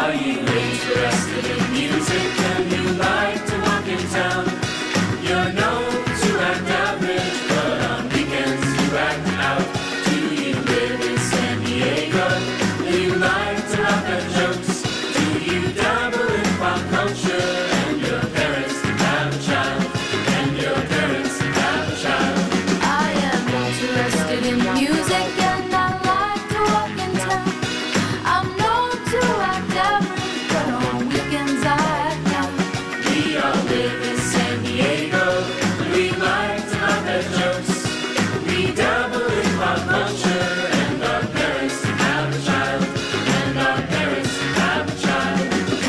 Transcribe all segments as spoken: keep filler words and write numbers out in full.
Are you interested in music and you like to walk in town? You're known to act average, but on weekends you act out. Do you live in San Diego? Do you like to laugh at jokes? Do you dabble in pop culture? And your parents have a child. And your parents have a child. I am interested in music and I like to walk in town. I'm known to act average, but on weekends I act out. We all live in San Diego. We like to laugh at jokes. We dabble in pop culture. And our parents have a child. And our parents have a child.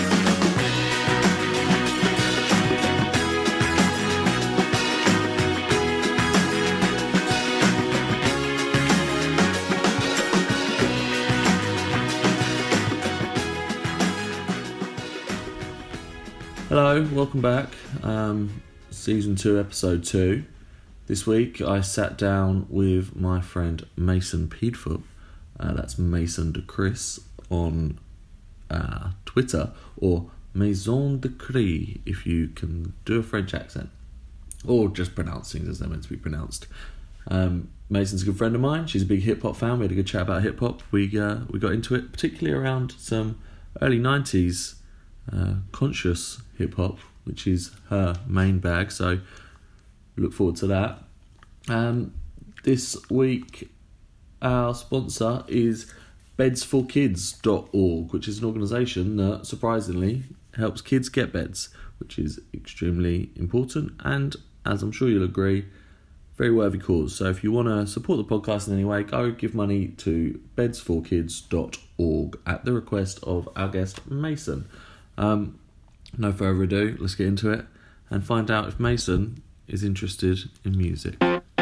Hello, welcome back. Um, season two, episode two. This week I sat down with my friend Mason Peedfoot. Uh, that's Mason de Chris on uh, Twitter, or Maison de Cris if you can do a French accent, or just pronounce things as they're meant to be pronounced. Um, Mason's a good friend of mine. She's a big hip hop fan. We had a good chat about hip hop. We uh, we got into it, particularly around some early nineties uh, conscious hip hop, which is her main bag. So look forward to that. Um, this week, our sponsor is beds for kids dot org, which is an organisation that surprisingly helps kids get beds, which is extremely important and, as I'm sure you'll agree, very worthy cause. So if you want to support the podcast in any way, go give money to beds for kids dot org at the request of our guest Mason. Um, no further ado, let's get into it and find out if Mason is interested in music.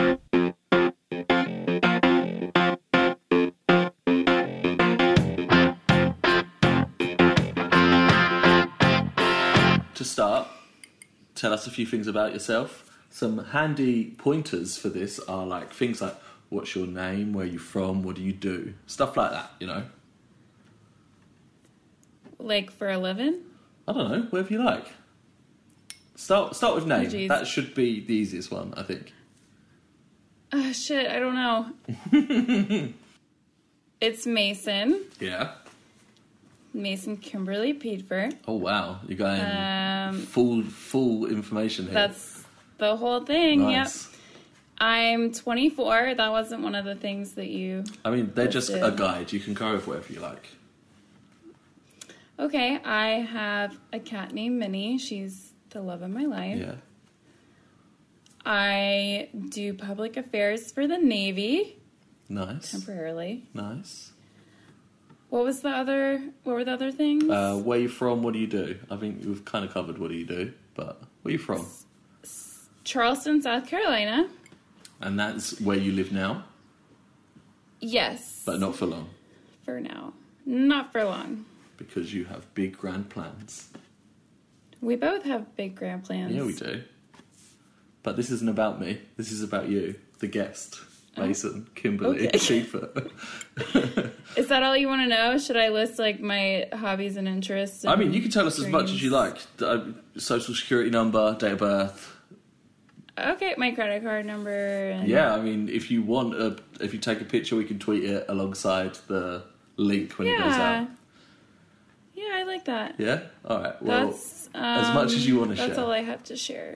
To start, tell us a few things about yourself. Some handy pointers for this are like things like, what's your name, where are you from, what do you do? Stuff like that, you know. Like for a living? I don't know, whatever you like. Start start with name. Jeez. That should be the easiest one, I think. Oh, shit, I don't know. It's Mason. Yeah. Mason Kimberly Peedford. Oh, wow. You're going Um, full full information here. That's the whole thing, nice. Yep. I'm twenty-four. That wasn't one of the things that you... I mean, they're just listed. a guide. You can go with whatever you like. Okay, I have a cat named Minnie. She's the love of my life. Yeah. I do public affairs for the Navy. Nice. Temporarily. Nice. What was the other... What were the other things? Uh, where you from? What do you do? I think we've kind of covered what do you do, but where are you from? Charleston, South Carolina. And that's where you live now, Yes. but not for long, For now. Not for long. because you have big grand plans. We both have big grand plans. Yeah, we do. But this isn't about me. This is about you, the guest, Mason, Kimberly, Okay. Peedfoot. Is that all you want to know? Should I list like my hobbies and interests? I and mean, you can tell us as much as you like. Uh, social security number, date of birth. Okay, my credit card number. And... Yeah, I mean, if you want, a, if you take a picture, we can tweet it alongside the link when yeah. it goes out. Yeah, I like that. Yeah? All right. Well, That's, um, as much as you want to share. That's all I have to share.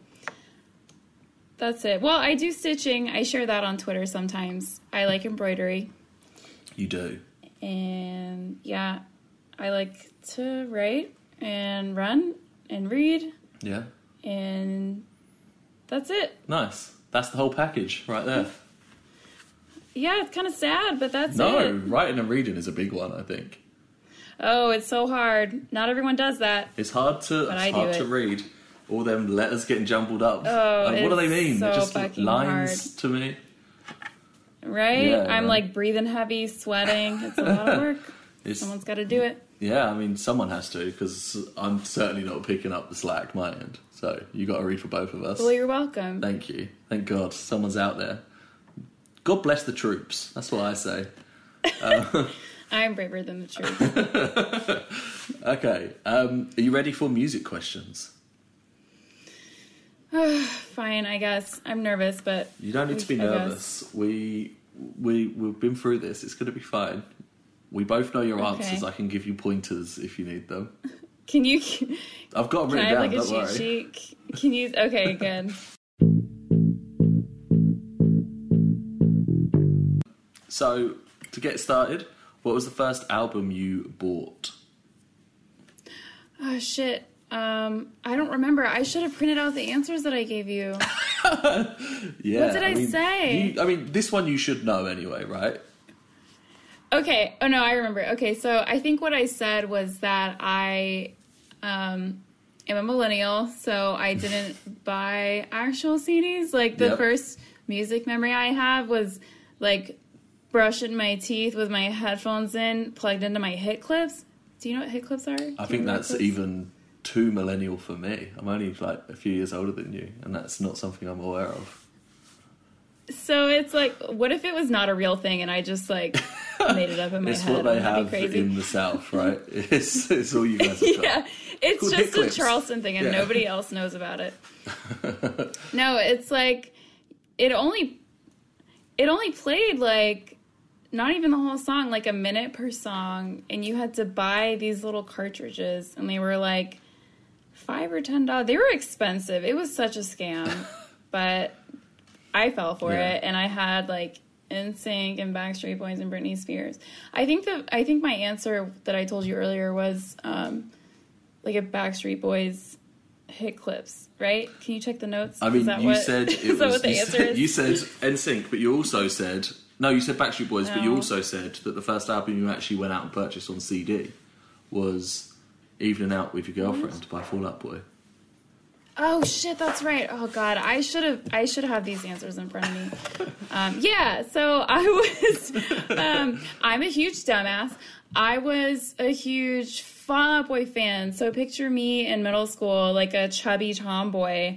That's it. Well, I do stitching. I share that on Twitter sometimes. I like embroidery. You do. And yeah, I like to write and run and read. Yeah. And that's it. Nice. That's the whole package right there. Yeah, it's kind of sad, but that's No, it. writing and reading is a big one, I think. Oh, it's so hard. Not everyone does that. It's hard to But it's I do hard to it. read. All them letters getting jumbled up. Oh, Like, what do they it's mean? They're so just fucking lines hard. to me. Right? Yeah, I'm man. like breathing heavy, sweating. It's a lot of work. It's, Someone's got to do it. yeah, I mean, someone has to, because I'm certainly not picking up the slack my end. So you got to read for both of us. Well, you're welcome. Thank you. Thank God someone's out there. God bless the troops. That's what I say. Uh, I'm braver than the truth. Okay, um, are you ready for music questions? Fine, I guess. I'm nervous, but... You don't need to be I guess. nervous. We, we, we've been through this. It's going to be fine. We both know your Okay. answers. I can give you pointers if you need them. Can you... I've got them Can I written have, down, like, a don't cheat worry. sheet? Can you... Okay, good. So, to get started, what was the first album you bought? Oh, shit. Um, I don't remember. I should have printed out the answers that I gave you. Yeah. What did I say? You, I mean, this one you should know anyway, right? Okay. Oh, no, I remember. Okay, so I think what I said was that I um, am a millennial, so I didn't buy actual C Ds. Like, the Yep. first music memory I have was, like, brushing my teeth with my headphones in, plugged into my hit clips. Do you know what hit clips are? Do you I think know what that's clips? even too millennial for me. I'm only like a few years older than you, and that's not something I'm aware of. So it's like, what if it was not a real thing and I just, like, made it up in my It's head? what they Wouldn't that be have crazy? in the South, right? It's, it's all you guys have got. Yeah, it's Cool hit just a clips. Charleston thing and Yeah. nobody else knows about it. No, it's like it only it only played like not even the whole song, like a minute per song, and you had to buy these little cartridges, and they were like five or ten dollars. They were expensive. It was such a scam, but I fell for Yeah. it, and I had like N Sync and Backstreet Boys and Britney Spears. I think the I think my answer that I told you earlier was um, like a Backstreet Boys hit clips, right? Can you check the notes? I mean, is that you what, said it is that was. what the you, answer said, is? you said N Sync, but you also said no. You said Backstreet Boys, but you No. also said that the first album you actually went out and purchased on C D was "Evening Out with Your Girlfriend" by Fall Out Boy. Oh shit, that's right. Oh god, I should have I should have these answers in front of me. Um, yeah, so I was um, I'm a huge dumbass. I was a huge Fall Out Boy fan. So picture me in middle school, like a chubby tomboy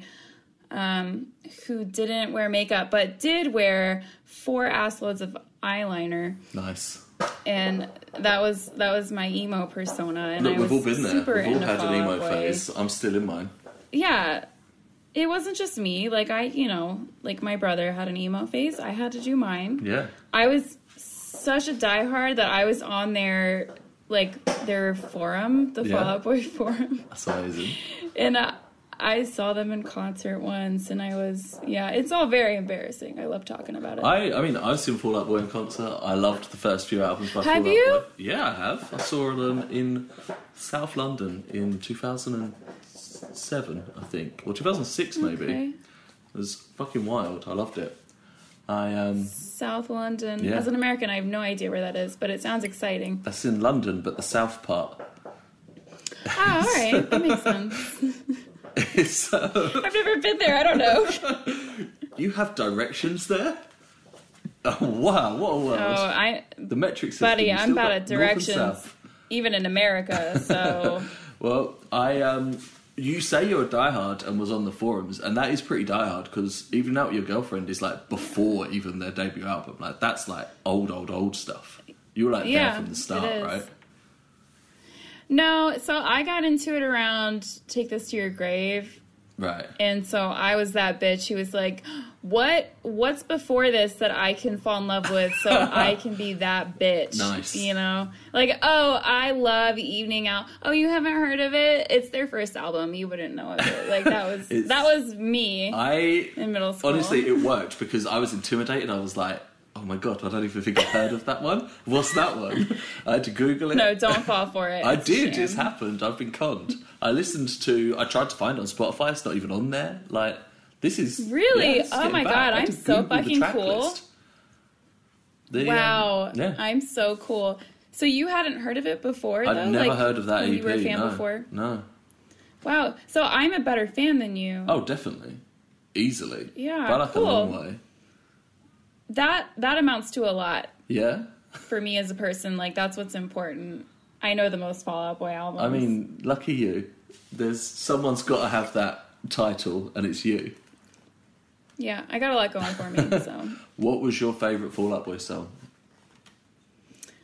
um, who didn't wear makeup but did wear four assloads of eyeliner, Nice. and that was that was my emo persona. And Look, I we've was all been there. super We've all into had Fall an Out emo Boy. phase. I'm still in mine. Yeah, it wasn't just me. Like, I, you know, like my brother had an emo phase. I had to do mine. Yeah. I was such a diehard that I was on their, like, their forum, the Yeah. Fall Out Boy forum. That's amazing. And uh, I saw them in concert once, and I was, yeah, it's all very embarrassing. I love talking about it. I, I mean, I've seen Fall Out Boy in concert. I loved the first few albums by Have Fall you? Out Boy. Yeah, I have. I saw them in South London in two thousand seven, I think, or two thousand six maybe. Okay. It was fucking wild. I loved it. I um, South London. Yeah. As an American, I have no idea where that is, but it sounds exciting. that's in London, but the south part. Ah, all right. That makes sense. It's, uh, I've never been there. I don't know. you have directions there. Oh wow! What a world! Oh, I, the metric system. buddy, you I'm still bad got at north and directions, south. even in America. So Well, I um, you say you're a diehard and was on the forums, and that is pretty diehard because Even Out with Your Girlfriend is like before even their debut album. Like that's like old, old, old stuff. You were like Yeah, there from the start, it is. right? no, so I got into it around Take This to Your Grave, Right. and so I was that bitch who was like, "What? What's before this that I can fall in love with, so I can be that bitch?" Nice. You know, like, oh, I love Evening Out. Oh, you haven't heard of it? It's their first album. You wouldn't know of it. Like that was It's- that was me I in middle school. honestly, it worked because I was intimidated. I was like, "Oh my god, I don't even think I've heard of that one. What's that one?" I had to Google it. no, don't fall for it. I It's a did. sham. It's happened. I've been conned. I listened to. I tried to find it on Spotify. It's not even on there. Like this is Really? yeah, it's Oh getting my bad. God, I had I'm to so Google the fucking track cool. list. The, um, Wow, yeah. I'm so cool. So you hadn't heard of it before, though? I'd never Like, heard of that when E P. You were a fan no. before. No. Wow. So I'm a better fan than you. Oh, definitely. Easily. Yeah, By like cool. a long way. That that amounts to a lot Yeah. for me as a person. Like that's what's important. I know the most Fall Out Boy albums. I mean, lucky you. There's someone's got to have that title, and it's you. yeah, I got a lot going for me. So What was your favourite Fall Out Boy song?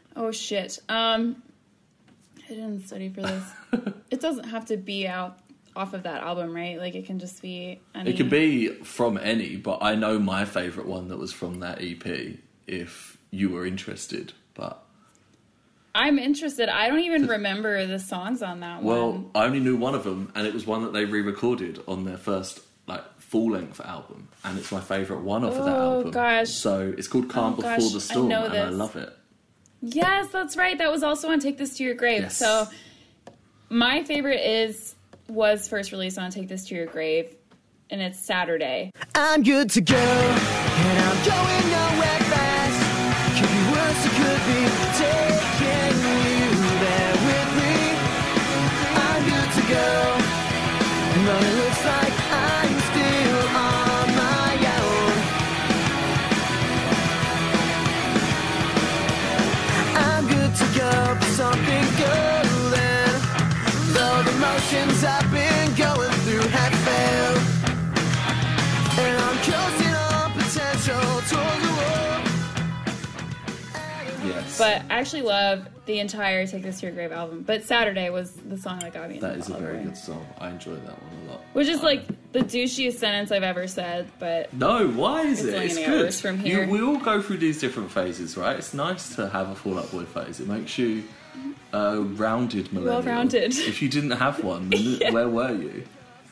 Oh shit. Um, I didn't study for this. It doesn't have to be out off of that album, right? Like it can just be any... It could be from any, but I know my favourite one that was from that E P, if you were interested, but... I'm interested. I don't even remember the songs on that Well, one. I only knew one of them, and it was one that they re-recorded on their first, like, full-length album, and it's my favourite one off of that Oh, album. gosh. So it's called Calm Oh, Before gosh, the I Storm, know and I this. love it. Yes, that's right. That was also on Take This to Your Grave. Yes. So my favorite is was first released on Take This to Your Grave, and it's Saturday. I'm good to go, and I'm going nowhere fast. Could be worse, it could be taking you there with me. I'm good to go, but it looks like I'm still on my own. I'm good to go for something golden, though the motions I've been going through have failed. And I'm coasting on potential towards the wall. Yes. But I actually love the entire Take This to Your Grave album. But Saturday was the song that got me. That into is a very Oliver. good song. I enjoy that one a lot. Which is Um, like the douchiest sentence I've ever said, but No, why is It's it? only It's gonna get good. worse from You, here. we all go through these different phases, right? It's nice to have a Fall Out Boy phase. It makes you a rounded millennial. Well-rounded. If you didn't have one, then Yeah. where were you?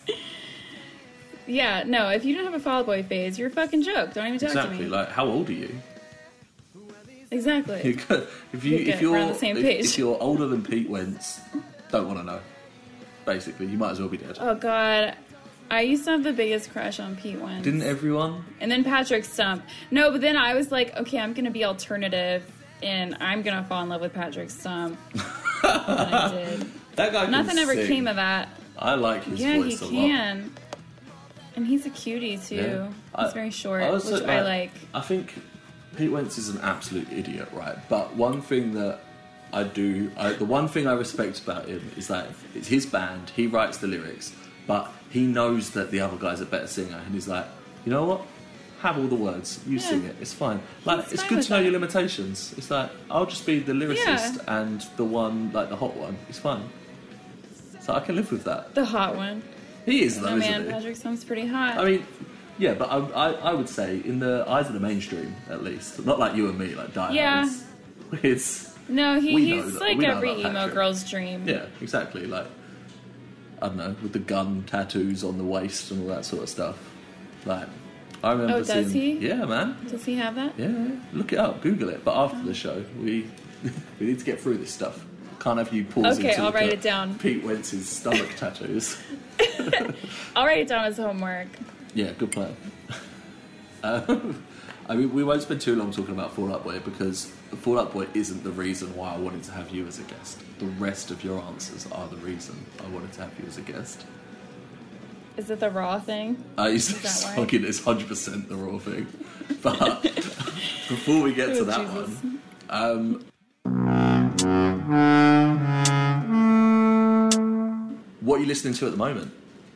yeah, no, if you don't have a Fall Out Boy phase, you're a fucking joke. Don't even talk Exactly. to me. Like, how old are you? exactly. You go- if you We'll if get- you're we're on the same if- page. if you're older than Pete Wentz, don't want to know. Basically, you might as well be dead. Oh god. I used to have the biggest crush on Pete Wentz. Didn't everyone? And then Patrick Stump. No, but then I was like, okay, I'm gonna be alternative and I'm gonna fall in love with Patrick Stump. And I did. That guy. can Nothing ever sing. came of that. I like his Yeah, he voice a lot. can. And he's a cutie too. Yeah. He's I- very short, I which also, I like. I think Pete Wentz is an absolute idiot, right? But one thing that I do, I, the one thing I respect about him is that it's his band, he writes the lyrics, but he knows that the other guy's a better singer, and he's like, you know what? Have all the words, you Yeah. sing it, it's fine. Like, He's it's fine good with to know that. your limitations. It's like, I'll just be the lyricist and the one, like the hot one. It's fine. So I can live with that. The hot one. He is though, Oh isn't man, he? Patrick Stump's pretty hot. I mean, yeah, but I, I, I would say in the eyes of the mainstream, at least, not like you and me, like diehards. Yeah. It's no, he, we know he's that- like we know every about emo Patrick. girl's dream. yeah, exactly. Like I don't know, with the gun tattoos on the waist and all that sort of stuff. Like I remember Oh, does seeing. he? Yeah, man. Does he have that? Yeah, look it up, Google it. But after the show, we we need to get through this stuff. Can't have you pausing Okay, to I'll look write at it down. Pete Wentz's stomach tattoos. I'll write it down as homework. Yeah, good plan. Um, I mean, we won't spend too long talking about Fall Out Boy because Fall Out Boy isn't the reason why I wanted to have you as a guest. The rest of your answers are the reason I wanted to have you as a guest. Is it the raw thing? I used Is that why? fucking it's one hundred percent the raw thing. But before we get to Oh, that Jesus. one, um, what are you listening to at the moment?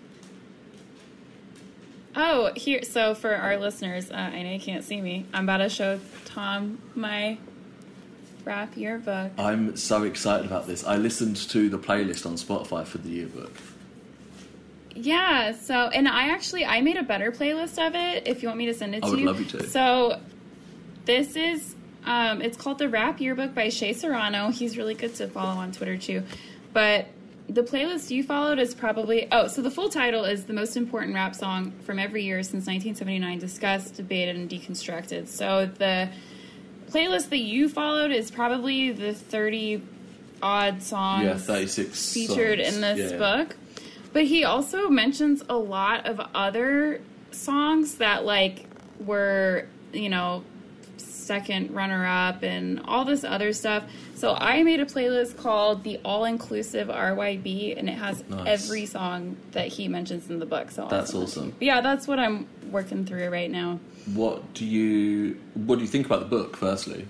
Oh, here. So for our listeners, uh, I know you can't see me. I'm about to show Tom my rap yearbook. I'm so excited about this. I listened to the playlist on Spotify for the yearbook. Yeah. So, and I actually I made a better playlist of it. If you want me to send it I to would you. love you to. So, this is um, it's called the Rap Yearbook by Shea Serrano. He's really good to follow on Twitter too. But the playlist you followed is probably oh, so the full title is the most important rap song from every year since nineteen seventy-nine, discussed, debated, and deconstructed. So the playlist that you followed is probably the thirty odd songs Yeah, thirty-six featured songs. in this Yeah. book. But he also mentions a lot of other songs that like were, you know, second runner up and all this other stuff. So I made a playlist called the All Inclusive R Y B, and it has Nice. every song that he mentions in the book. So I'll That's send it to awesome. you. But yeah, that's what I'm working through right now. What do you What do you think about the book? Firstly,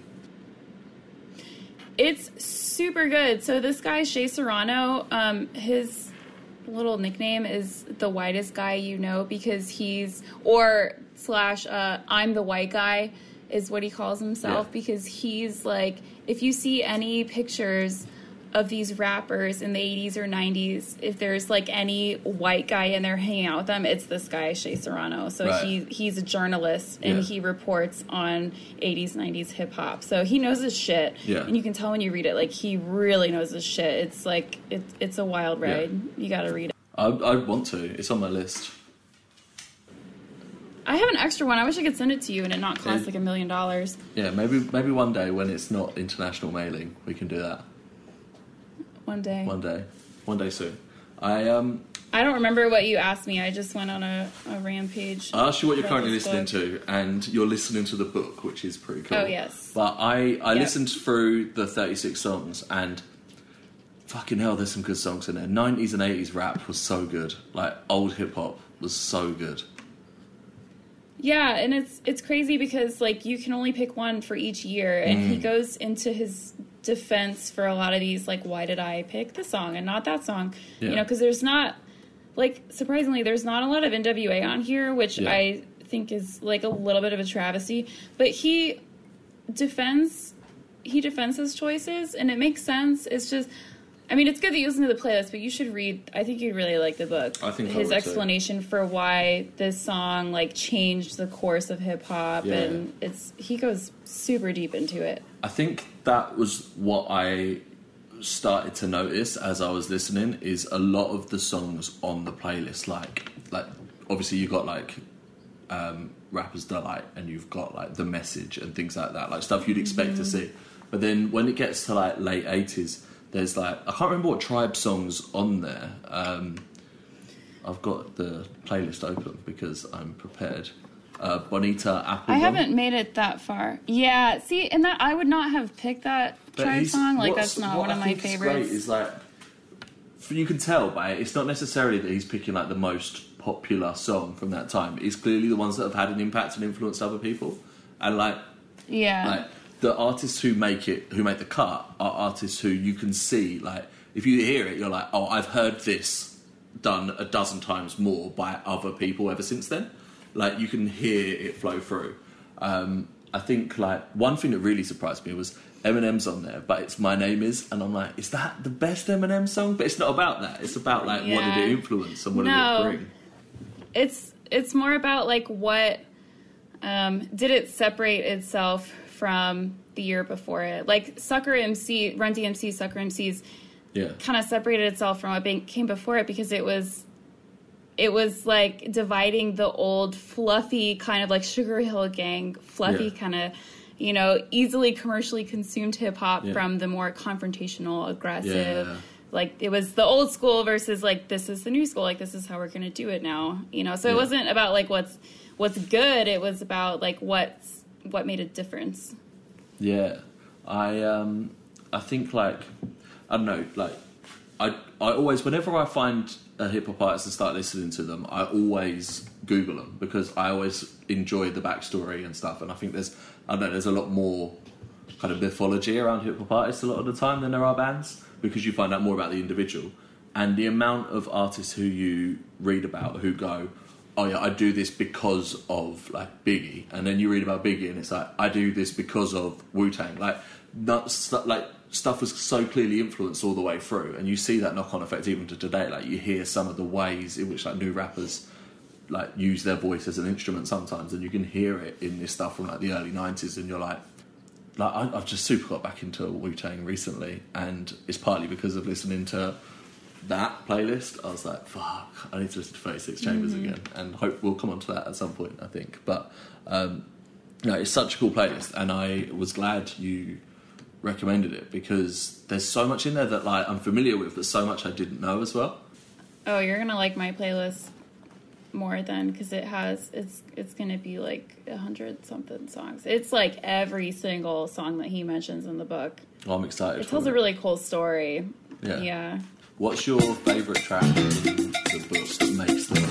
It's super good. So this guy, Shea Serrano, um, his little nickname is the whitest guy you know because he's, or slash, uh, I'm the white guy. is what he calls himself, Yeah. because he's like, if you see any pictures of these rappers in the eighties or nineties, if there's like any white guy in there hanging out with them, it's this guy, Shea Serrano. So Right. he he's a journalist, and Yeah. he reports on eighties, nineties hip hop. So he knows his shit. Yeah. And you can tell when you read it, like, he really knows his shit. It's like, it, it's a wild Yeah. ride. You gotta read it. I, I want to. It's on my list. I have an extra one. I wish I could send it to you and it not cost Yeah. like a million dollars. Yeah, maybe maybe one day when it's not international mailing, we can do that. One day. One day. One day soon. I um I don't remember what you asked me. I just went on a, a rampage. I asked you what you're about currently this listening book. to, and you're listening to the book, which is pretty cool. Oh, yes. But I, I Yeah. listened through the thirty-six songs, and fucking hell, there's some good songs in there. nineties and eighties rap was so good. Like, old hip-hop was so good. Yeah, and it's it's crazy because, like, you can only pick one for each year, and Mm. he goes into his defense for a lot of these, like, why did I pick this song and not that song? Yeah. You know, because there's not, like, surprisingly, there's not a lot of N W A on here, which Yeah. I think is, like, a little bit of a travesty. But he defends, he defends his choices, and it makes sense. It's just, I mean, it's good that you listen to the playlist, but you should read, I think you'd really like the book. I think I His would too. explanation for why this song, like, changed the course of hip-hop, Yeah. and it's, he goes super deep into it. I think that was what I started to notice as I was listening, is a lot of the songs on the playlist, like, like obviously you got, like, um, Rapper's Delight, and you've got, like, The Message and things like that, like stuff you'd expect to see. But then when it gets to, like, late eighties, there's, like, I can't remember what Tribe songs on there. Um, I've got the playlist open because I'm prepared. Uh, Bonita Applebum. I haven't made it that far. Yeah, see, and that I would not have picked that But Tribe he's- song. Like, what's- that's not what one of I my think is favorites. Great is like, f- you can tell by it. It's not necessarily that he's picking like the most popular song from that time. It's clearly the ones that have had an impact and influenced other people. And like, Yeah. like the artists who make it, who make the cut, are artists who you can see. Like, if you hear it, you're like, oh, I've heard this done a dozen times more by other people ever since then. Like, you can hear it flow through. Um, I think, like, one thing that really surprised me was Eminem's on there, but it's My Name Is, and I'm like, is that the best Eminem song? But it's not about that. It's about, like, what Yeah. did it influence and what No. did it bring? It's it's more about, like, what um, did it separate itself from the year before it? Like, Sucker M C, Run D M C, Sucker M C's Yeah. kind of separated itself from what be- came before it because it was it was like dividing the old fluffy kind of like Sugar Hill Gang fluffy Yeah. kind of, you know, easily commercially consumed hip hop Yeah. from the more confrontational, aggressive. Yeah. Like, it was the old school versus like, this is the new school, like, this is how we're gonna do it now, you know. So it Yeah. wasn't about like what's what's good, it was about like what's what made a difference. Yeah, I um, I think like I don't know, like I I always whenever I find a hip hop artist and start listening to them, I always Google them because I always enjoy the backstory and stuff. And I think there's I don't know there's a lot more kind of mythology around hip hop artists a lot of the time than there are bands because you find out more about the individual and the amount of artists who you read about who go, oh yeah, I do this because of like Biggie, and then you read about Biggie, and it's like I do this because of Wu-Tang. Like, not stu- like stuff was so clearly influenced all the way through, and you see that knock-on effect even to today. Like, you hear some of the ways in which like new rappers like use their voice as an instrument sometimes, and you can hear it in this stuff from like the early nineties, and you're like, like I, I've just super got back into Wu-Tang recently, and it's partly because of listening to that playlist. I was like, fuck, I need to listen to thirty-six Chambers Mm-hmm. again, and hope we'll come on to that at some point, I think. But um, no, it's such a cool playlist, and I was glad you recommended it because there's so much in there that like I'm familiar with, but so much I didn't know as well. Oh, you're gonna like my playlist more then because it has it's it's gonna be like a hundred something songs. It's like every single song that he mentions in the book. Well, I'm excited. It tells for a really cool story. Yeah. Yeah. What's your favourite track in the book that makes the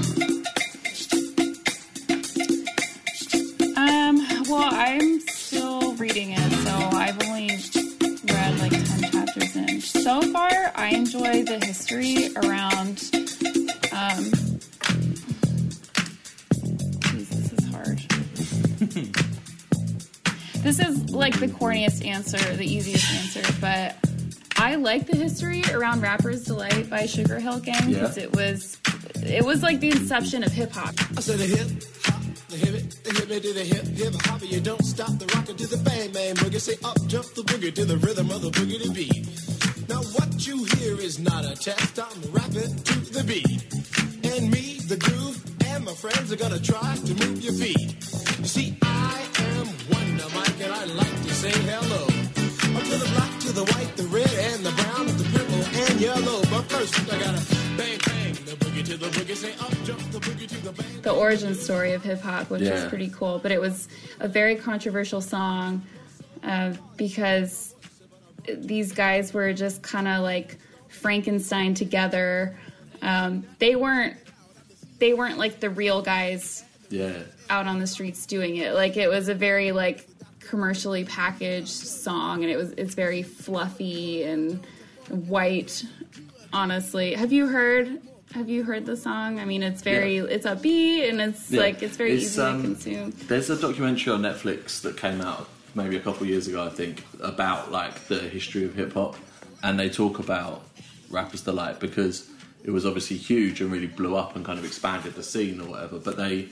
cut? Um. Well, I'm still reading it, so I've only read like ten chapters in. So far, I enjoy the history around. Um. Geez, this is hard. this is like the corniest answer, the easiest answer, but I like the history around Rapper's Delight by Sugar Hill Gang because Yeah. it was it was like the inception of hip hop. I said the hip hop, the hip it, the hip it to the hip hip hop. You don't stop the rocket to the bang bang boogie. Say up jump the boogie to the rhythm of the boogie to beat. Now what you hear is not a test. I'm rapping to the beat, and me, the groove, and my friends are gonna try to move your feet. You see, I am Wonder Mike, and I like to say hello. Up to the black, to the white, the red, and the brown, the purple, and yellow. But first, I gotta bang bang the boogie to the boogie. Say up jump the boogie to the bang. The origin story of hip hop, which Yeah. is pretty cool, but it was a very controversial song uh, because these guys were just kind of like Frankenstein together. Um, they weren't they weren't like the real guys Yeah. out on the streets doing it. Like it was a very like commercially packaged song, and it was it's very fluffy and white. Honestly, have you heard have you heard the song? I mean, it's very Yeah. it's upbeat and it's Yeah. like it's very It's, easy um, to consume. There's a documentary on Netflix that came out maybe a couple of years ago, I think, about like the history of hip hop, and they talk about Rapper's Delight because it was obviously huge and really blew up and kind of expanded the scene or whatever. But they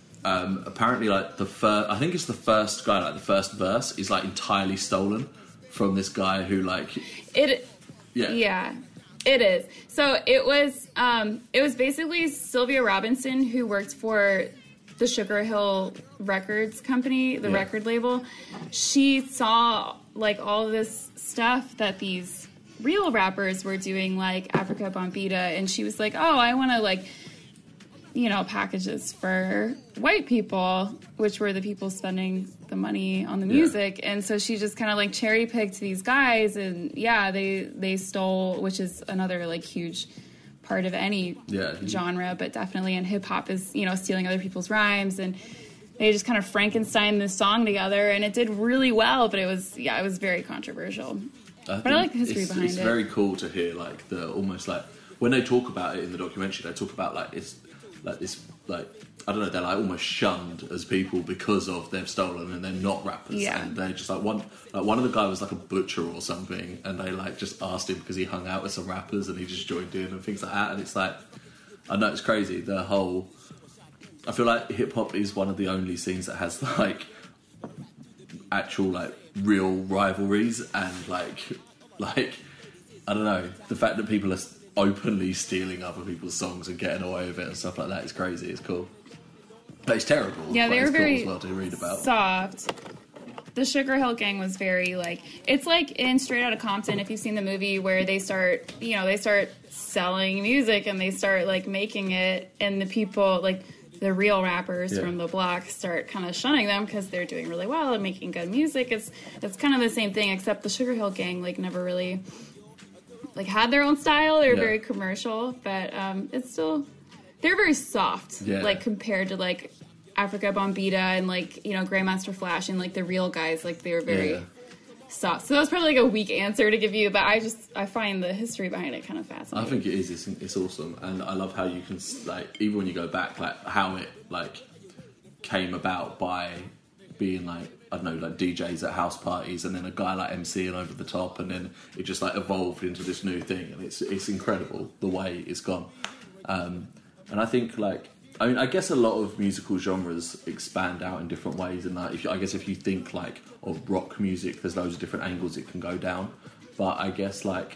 um, apparently like the first, I think it's the first guy, like the first verse is like entirely stolen from this guy who like It yeah yeah. It is. So it was um, it was basically Sylvia Robinson who worked for the Sugar Hill Records company, the Yeah. record label. She saw like all this stuff that these real rappers were doing, like Africa Bombita, and she was like, "Oh, I want to like, you know, package this for white people," which were the people spending the money on the Yeah. music. And so she just kind of like cherry picked these guys, and yeah, they they stole, which is another like huge part of any Yeah. genre, but definitely in hip hop is, you know, stealing other people's rhymes, and they just kind of Frankenstein this song together, and it did really well, but it was yeah, it was very controversial. I But I like the think history it's, behind it's it. very cool to hear like the almost like when they talk about it in the documentary, they talk about like it's like this like I don't know, they're like almost shunned as people because of they've stolen and they're not rappers, Yeah. and they're just like one like one of the guy was like a butcher or something, and they like just asked him because he hung out with some rappers and he just joined in and things like that, and it's like I know it's crazy the whole. I feel like hip hop is one of the only scenes that has like actual like real rivalries and like like I don't know, the fact that people are openly stealing other people's songs and getting away with it and stuff like that is crazy. It's cool, but it's terrible. Yeah, but they it's were cool very as well to read about. soft. The Sugar Hill Gang was very like it's like in Straight Outta Compton, if you've seen the movie, where they start you know they start selling music and they start like making it, and the people like the real rappers Yeah. from the block start kind of shunning them because they're doing really well and making good music. It's it's kind of the same thing, except the Sugar Hill Gang like never really like had their own style. They were Yeah. very commercial, but um, it's still they're very soft, Yeah. like compared to like Africa Bombita and like you know Grandmaster Flash and like the real guys. Like they were very Yeah. soft. So that was probably like a weak answer to give you, but I just I find the history behind it kind of I fascinating. think it is. It's, it's awesome, and I love how you can like even when you go back, like how it like came about by being like I don't know, like D Js at house parties, and then a guy like MCing over the top, and then it just like evolved into this new thing, and it's it's incredible the way it's gone. Um, and I think like I mean I guess a lot of musical genres expand out in different ways, and like if you, I guess if you think like of rock music, there's loads of different angles it can go down. But I guess like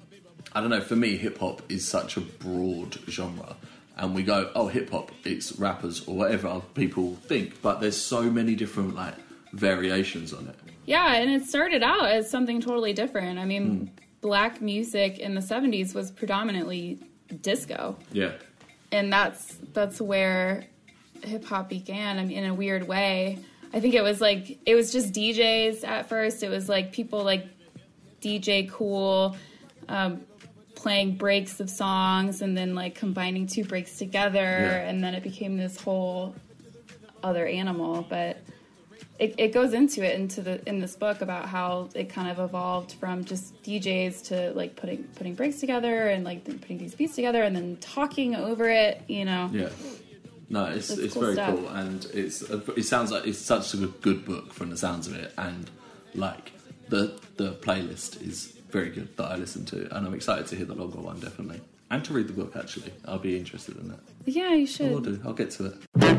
I don't know, for me hip hop is such a broad genre, and we go oh hip hop it's rappers or whatever people think, but there's so many different like variations on it. Yeah, and it started out as something totally different. I mean, Hmm. black music in the seventies was predominantly disco. Yeah. And that's that's where hip hop began. I mean, in a weird way. I think it was like it was just D Js at first. It was like people like D J Cool um, playing breaks of songs and then like combining two breaks together, Yeah. and then it became this whole other animal. But it, it goes into it into the in this book about how it kind of evolved from just D Js to like putting putting breaks together and like putting these beats together and then talking over it, you know. Yeah. No, it's That's it's cool very stuff. cool, and it's it sounds like it's such a good, good book from the sounds of it, and like the the playlist is very good that I listen to, and I'm excited to hear the longer one definitely, and to read the book actually. I'll be interested in that. Yeah, you I should. will do. I'll get to it.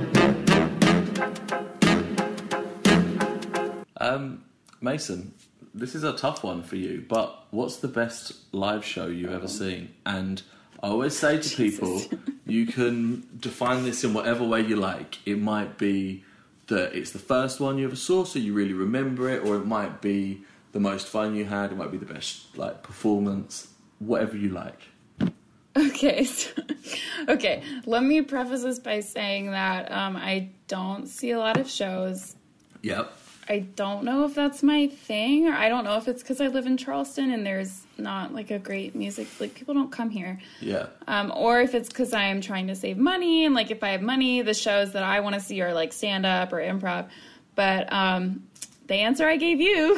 Um, Mason, this is a tough one for you, but what's the best live show you've ever seen? And I always say to people, you can define this in whatever way you like. It might be that it's the first one you ever saw, so you really remember it, or it might be the most fun you had. It might be the best like performance. Whatever you like. Okay, so, okay. Let me preface this by saying that um, I don't see a lot of shows. Yep. I don't know if that's my thing, or I don't know if it's because I live in Charleston and there's not like a great music, like people don't come here. Yeah. Um, or if it's because I'm trying to save money, and like if I have money, the shows that I want to see are like stand up or improv. But um, the answer I gave you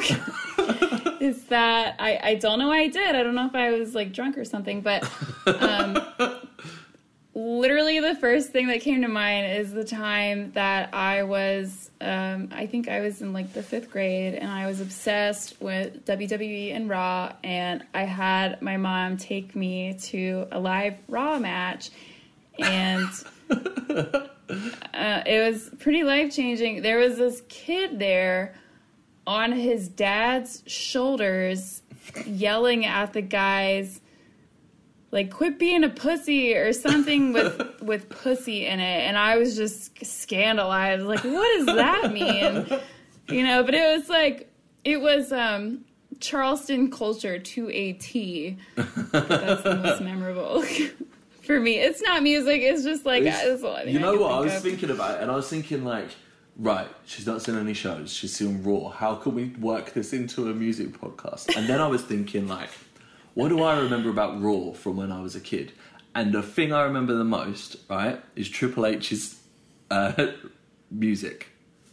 is that I, I don't know why I did. I don't know if I was like drunk or something, but um, literally the first thing that came to mind is the time that I was, um, I think I was in like the fifth grade, and I was obsessed with W W E and Raw, and I had my mom take me to a live Raw match, and uh, it was pretty life-changing. There was this kid there on his dad's shoulders yelling at the guys, like, quit being a pussy or something with with pussy in it. And I was just scandalized. Like, what does that mean? You know, but it was like, it was um, Charleston culture to a T. That's the most memorable for me. It's not music. It's just like, It's- that's all I think you know I can what I think was of. thinking about, and I was thinking like, right, she's not seen any shows. She's seen Raw. How can we work this into a music podcast? And then I was thinking like, what do I remember about Raw from when I was a kid? And the thing I remember the most, right, is Triple H's uh, music.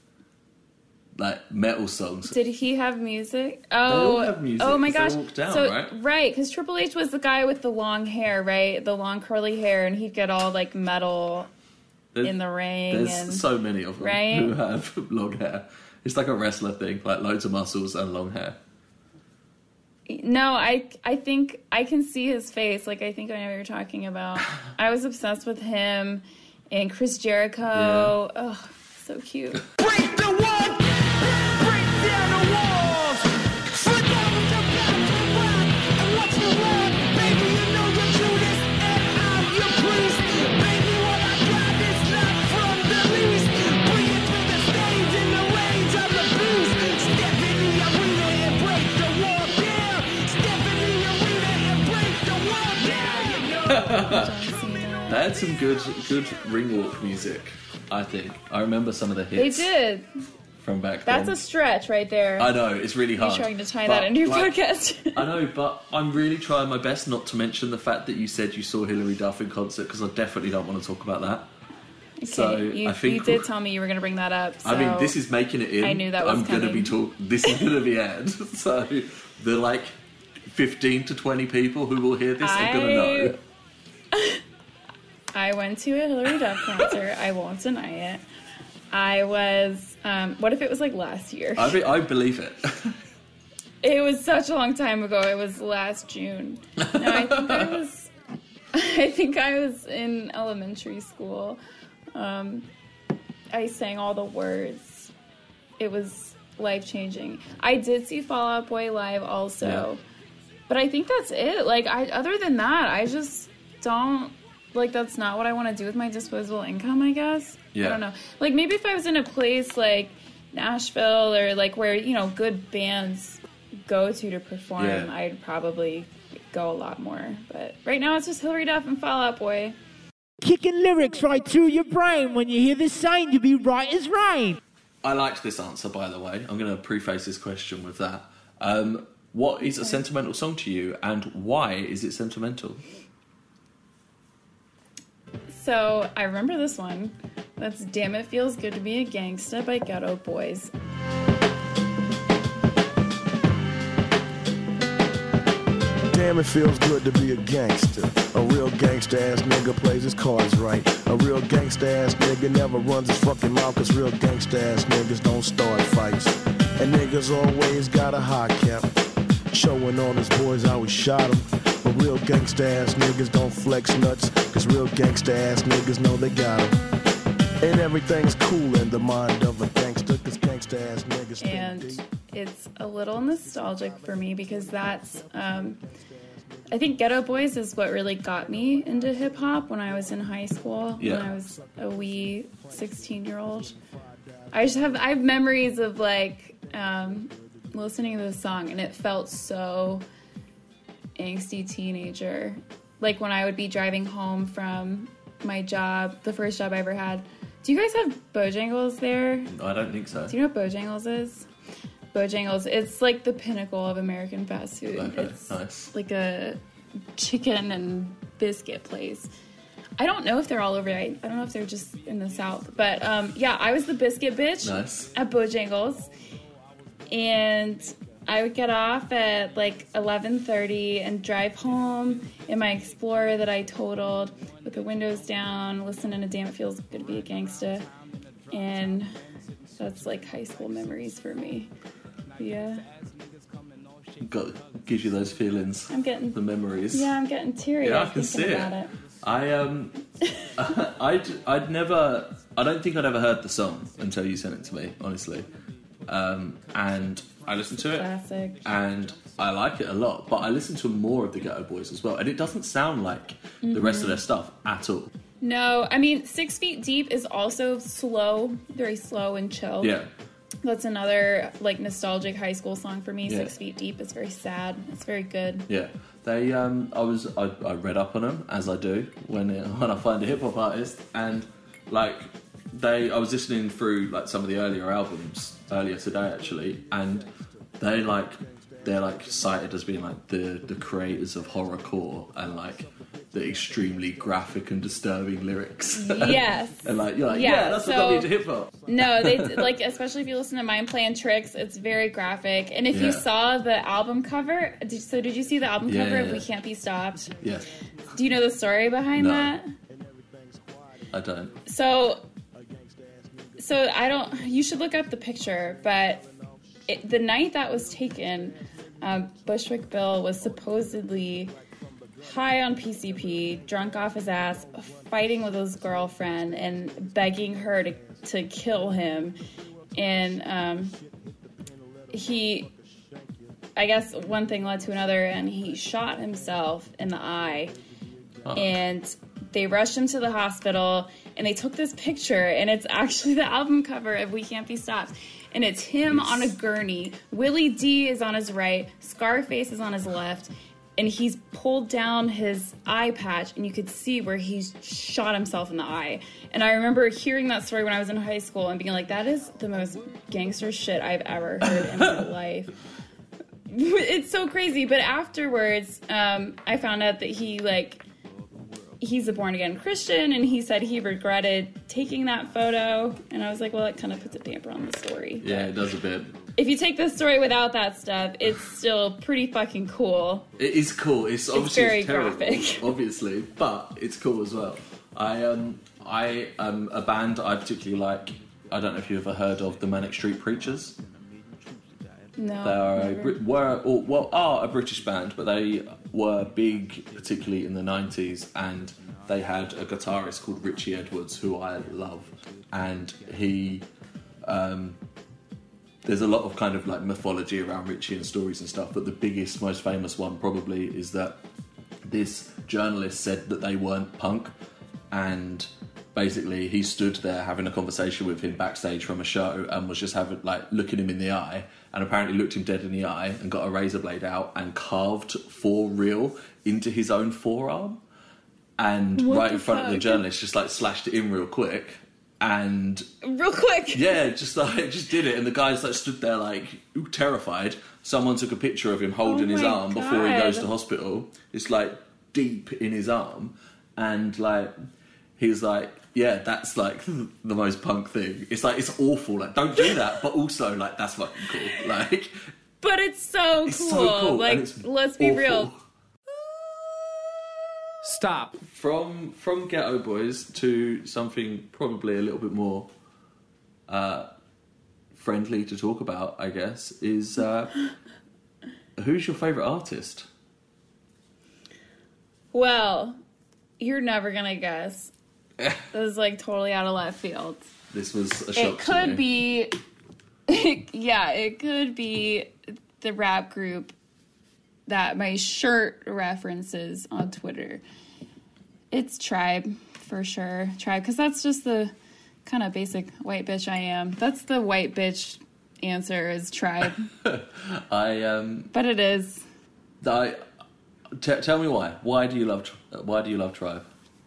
Like, metal songs. Did he have music? Oh, all have music, oh my 'cause gosh! they walk down, so right? right, because Triple H was the guy with the long hair, right? The long curly hair, and he'd get all like metal There's- in the ring. There's and so many of them right? who have long hair. It's like a wrestler thing, like loads of muscles and long hair. No, I I think I can see his face. Like, I think I know what you're talking about. I was obsessed with him and Chris Jericho. Oh, so cute. Break the wall, break down the walls. Slip over the back to rock and watch you run. Baby, you know you're Judas and I'm your priest. Baby, what I got is not from the least. Bring it to the stage in the rage of the beast. Step in the arena and break the wall down. Step in the arena and break the wall down. You know. John Cena. They had some good, good ring walk music. I think I remember some of the They hits did. from back That's then. a stretch right there. I know it's really You're hard. trying to tie But, that into your like, podcast. I know, but I'm really trying my best not to mention the fact that you said you saw Hilary Duff in concert, because I definitely don't want to talk about that. Okay, So you, I think you did tell me you were going to bring that up. So I mean, this is making it in. I knew that was I'm gonna coming. be talk. This is going to be aired. So the like fifteen to twenty people who will hear this are going to know. I went to a Hillary Duff concert. I won't deny it. I was. Um, what if it was like last year? I be, I believe it. It was such a long time ago. It was last June. No, I think I was. I think I was in elementary school. Um, I sang all the words. It was life changing. I did see Fall Out Boy live also, Yeah. but I think that's it. Like, I other than that, I just don't. Like, that's not what I want to do with my disposable income, I guess. Yeah. I don't know. Like, maybe if I was in a place like Nashville or, like, where, you know, good bands go to to perform, Yeah. I'd probably go a lot more. But right now, it's just Hillary Duff and Fall Out Boy. Kicking lyrics right through your brain. When you hear this sign, you be right as rain. I liked this answer, by the way. I'm going to preface this question with that. Um, what is a sentimental song to you, and why is it sentimental? So, I remember this one. That's Damn It Feels Good to Be a Gangsta by Ghetto Boys. Damn Damn, it feels good to be a gangster. A real gangster ass nigga plays his cards right. A real gangster ass nigga never runs his fucking mouth, cause real gangster ass niggas don't start fights. And niggas always got a high cap, showing all his boys how we shot him. But real gangsta ass niggas don't flex nuts, cause real gangsta ass niggas know they got him. And everything's cool in the mind of a gangster, cause gangsta ass niggas think And deep. it's a little nostalgic for me because that's, um, I think Ghetto Boys is what really got me into hip hop when I was in high school, Yeah. when I was a wee sixteen year old. I just have, I have memories of like, um, listening to the song, and it felt so angsty teenager. Like when I would be driving home from my job, the first job I ever had. Do you guys have Bojangles there? I don't think so. Do you know what Bojangles is? Bojangles, it's like the pinnacle of American fast food. Okay, It's nice. like a chicken and biscuit place. I don't know if they're all over. I, I don't know if they're just in the South. But um, yeah, I was the biscuit bitch Nice. at Bojangles. And I would get off at like eleven thirty and drive home in my Explorer that I totaled with the windows down, listening to Damn It Feels Good to Be a Gangsta. And that's like high school memories for me. Yeah. Got gives you those feelings, I'm getting, the memories. yeah, I'm getting teary Yeah, I thinking can see it. about it. I um, I'd I'd never. I don't think I'd ever heard the song until you sent it to me. Honestly, um, and I listened to it, Classic. and I like it a lot. But I listened to more of the Ghetto Boys as well, and it doesn't sound like the rest of their stuff at all. No, I mean, Six Feet Deep is also slow, very slow and chill. Yeah, That's another, like, nostalgic high school song for me. Yeah. Six Feet Deep is very sad. It's very good. yeah. They um, I was I, I read up on them as I do when it, when I find a hip hop artist, and like they I was listening through like some of the earlier albums earlier today actually, and they like they're like cited as being like the the creators of horrorcore and like the extremely graphic and disturbing lyrics. Yes. And like you're like Yeah, yeah, that's what got me so- into hip hop. No, they like, especially if you listen to Mind Playing Tricks, it's very graphic. And if you Yeah. saw the album cover, did, so did you see the album Yeah, cover yeah, of yeah. We Can't Be Stopped? Yeah, Do you know the story behind No. that? I don't. So, so I don't. You should look up the picture. But it, the night that was taken, um, Bushwick Bill was supposedly high on P C P, drunk off his ass, fighting with his girlfriend and begging her to to kill him. And um, he, I guess, one thing led to another, and he shot himself in the eye. Oh. And they rushed him to the hospital, and they took this picture, and it's actually the album cover of We Can't Be Stopped. And it's him Yes. on a gurney. Willie D is on his right, Scarface is on his left, and he's pulled down his eye patch, and you could see where he's shot himself in the eye. And I remember hearing that story when I was in high school and being like, that is the most gangster shit I've ever heard in my life. It's so crazy. But afterwards, um, I found out that he, like, he's a born-again Christian, and he said he regretted taking that photo. And I was like, well, that kind of puts a damper on the story. Yeah, it does a bit. If you take this story without that stuff, it's still pretty fucking cool. It is cool. It's obviously very it's terrible, graphic. obviously, but it's cool as well. I um I um a band I particularly like. I don't know if you've ever heard of the Manic Street Preachers. No. They are a, never. Brit- were or well are a British band, but they were big, particularly in the nineties, and they had a guitarist called Richie Edwards, who I love, and he. Um, There's a lot of kind of like mythology around Richie and stories and stuff, but the biggest, most famous one probably is that this journalist said that they weren't punk, and basically he stood there having a conversation with him backstage from a show and was just having like looking him in the eye, and apparently looked him dead in the eye and got a razor blade out and carved for real into his own forearm, and What right the in front of the fuck? journalist just like slashed it in real quick. And Real quick. yeah, just like just did it, and the guy's like stood there like terrified. Someone took a picture of him holding Oh his my arm before he goes God. to hospital. It's like deep in his arm, and like he's like, yeah, that's like the most punk thing. It's like it's awful. Like don't do that, but also like that's fucking cool. Like But it's so it's cool. so cool. Like, and it's let's be awful. real. Stop. From from Ghetto Boys to something probably a little bit more uh, friendly to talk about, I guess, is uh, who's your favourite artist? Well, you're never gonna guess. This is like totally out of left field. This was a shock It could to me. be, yeah, it could be the rap group that my shirt references on Twitter. It's Tribe, for sure. Tribe, because that's just the kind of basic white bitch I am. That's the white bitch answer is Tribe. I um. But it is. I t- tell me why. Why do you love? Tri- Why do you love Tribe?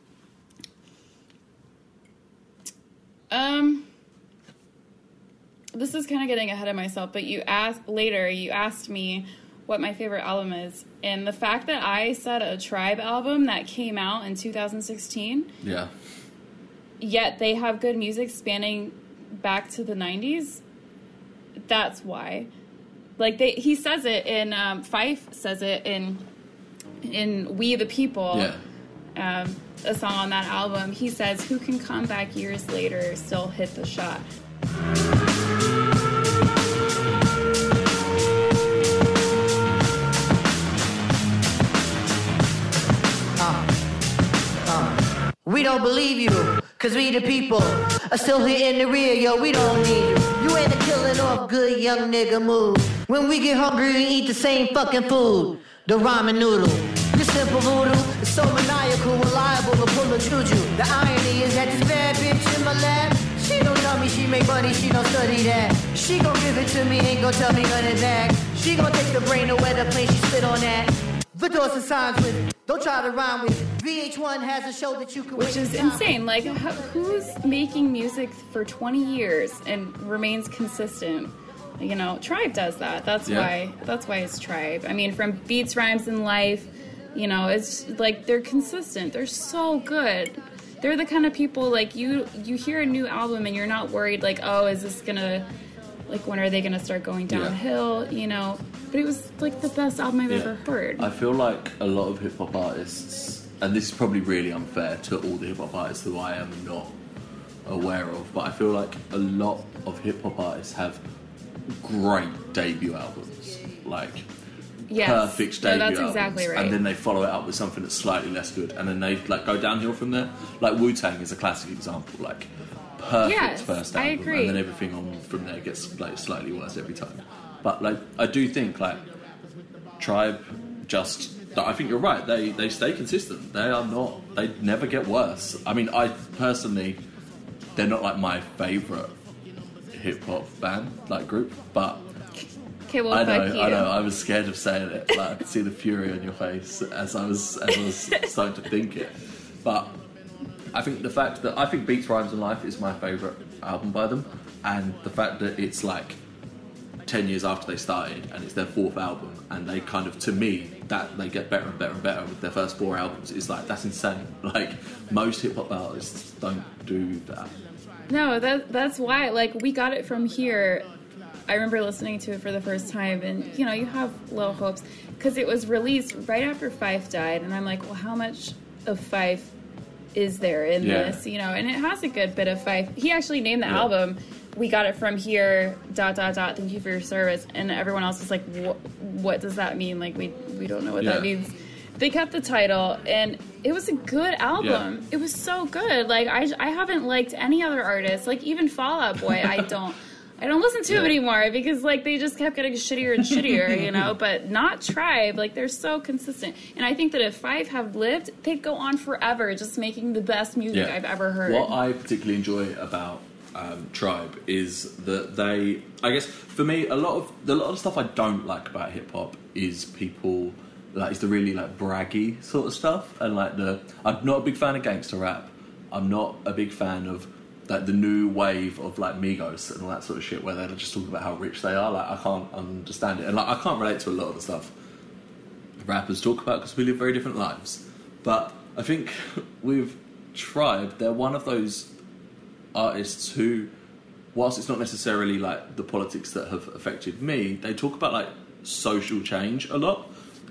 Um, this is kind of getting ahead of myself, but you asked later, you asked me what my favorite album is. And the fact that I said a Tribe album that came out in two thousand sixteen, Yeah. yet they have good music spanning back to the nineties, that's why. Like, they, he says it in, um, Fife says it in, in We the People. Yeah. Um, a song on that album, he says, who can come back years later, still hit the shot. We don't believe you, cause we the people are still here in the rear, yo, we don't need you. You ain't a killing off good young nigga move. When we get hungry, we eat the same fucking food. The ramen noodle. This simple voodoo is so maniacal, reliable to pull a juju. The irony is that this bad bitch in my lap, she don't know me, she make money, she don't study that. She gon' give it to me, ain't gon' tell me none of that. She gon' take the brain to where the plane she spit on that. The doors and signs with, don't try to rhyme with. V H one has a show that you can Which waste is time. insane. Like, how, who's making music for twenty years and remains consistent? You know, Tribe does that. That's Yeah. why. That's why it's Tribe. I mean, from Beats, Rhymes, and Life, you know, it's like they're consistent. They're so good. They're the kind of people like you. You hear a new album and you're not worried. Like, oh, is this gonna, like, when are they gonna start going Yeah. downhill? You know. But it was like the best album I've Yeah. ever heard. I feel like a lot of hip hop artists, and this is probably really unfair to all the hip hop artists who I am not aware of, but I feel like a lot of hip hop artists have great debut albums, like Yes. perfect No, debut that's albums, exactly right. and then they follow it up with something that's slightly less good, and then they like go downhill from there. Like Wu-Tang is a classic example, like perfect Yes, first I album, agree. and then everything on from there gets like slightly worse every time. But like I do think like Tribe just. I think you're right. They they stay consistent. They are not. They never get worse. I mean, I personally, they're not like my favorite hip hop band like group, but Okay, well, I fuck know, you. I know. I was scared of saying it. Like, I could see the fury on your face as I was as I was starting to think it. But I think the fact that I think Beats, Rhymes, and Life is my favorite album by them, and the fact that it's like ten years after they started and it's their fourth album, and they kind of, to me, that they get better and better and better with their first four albums is like, that's insane. Like, most hip hop artists don't do that. No, that that's why. Like, we got it from here. I remember listening to it for the first time, and you know, you have low hopes because it was released right after Fife died, and I'm like, well, how much of Fife is there in Yeah. this? You know, and it has a good bit of Fife. He actually named the Yeah. album "We Got It From Here." Dot dot dot. Thank you for your service. And everyone else was like, what, what does that mean? Like, we we don't know what Yeah. that means. They kept the title, and it was a good album. Yeah. It was so good. Like, I, I haven't liked any other artist. Like, even Fall Out Boy, I don't I don't listen to Yeah. him anymore because, like, they just kept getting shittier and shittier, you know? But not Tribe. Like, they're so consistent. And I think that if Five had lived, they'd go on forever just making the best music Yeah. I've ever heard. What I particularly enjoy about um, Tribe is that they, I guess, for me, a lot of the lot of stuff I don't like about hip hop is people like it's the really like braggy sort of stuff, and like the I'm not a big fan of gangster rap. I'm not a big fan of like the new wave of like Migos and all that sort of shit where they're just talking about how rich they are. Like, I can't understand it, and like I can't relate to a lot of the stuff rappers talk about because we live very different lives. But I think with Tribe, they're one of those artists who, whilst it's not necessarily like the politics that have affected me, they talk about like social change a lot.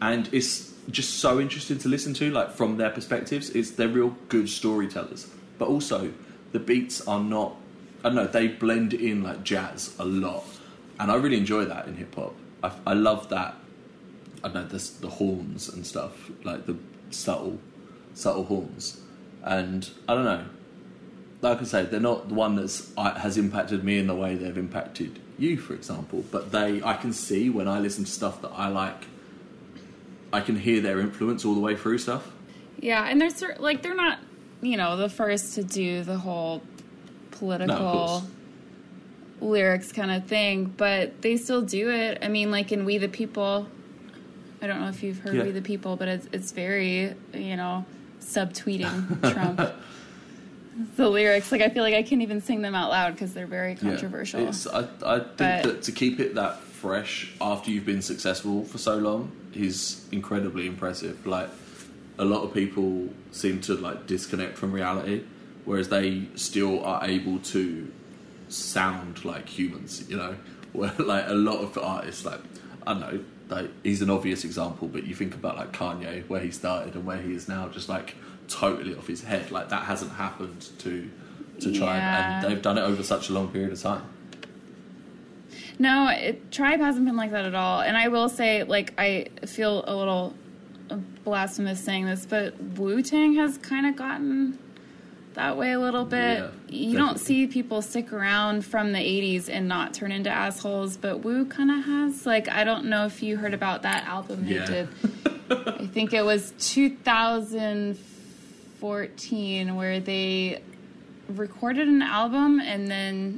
and it's just so interesting to listen to, like from their perspectives. It's they're real good storytellers, but also the beats are not. I don't know. They blend in like jazz a lot, and I really enjoy that in hip hop. I, I love that. I don't know the the horns and stuff, like the subtle, subtle horns, and I don't know. Like I say, they're not the one that's uh, has impacted me in the way they've impacted you, for example. But they, I can see when I listen to stuff that I like, I can hear their influence all the way through stuff. Yeah, and they're cer- like they're not, you know, the first to do the whole political No, lyrics kind of thing, but they still do it. I mean, like in We the People, I don't know if you've heard Yeah. We the People, but it's it's very, you know, subtweeting Trump. The lyrics, like I feel like I can't even sing them out loud because they're very controversial. Yeah. It's, I, I think But- that to keep it that fresh after you've been successful for so long is incredibly impressive. Like a lot of people seem to like disconnect from reality, whereas they still are able to sound like humans. You know, where like a lot of artists, like I don't know, like he's an obvious example, but you think about like Kanye, where he started and where he is now, just like totally off his head. Like that hasn't happened to to Tribe, Yeah. and they've done it over such a long period of time. No, it, Tribe hasn't been like that at all. And I will say, like, I feel a little blasphemous saying this, but Wu-Tang has kind of gotten that way a little bit. Yeah, you don't definitely. see people stick around from the eighties and not turn into assholes, but Wu kind of has. Like, I don't know if you heard about that album they Yeah. did. I think it was two thousand fourteen where they recorded an album and then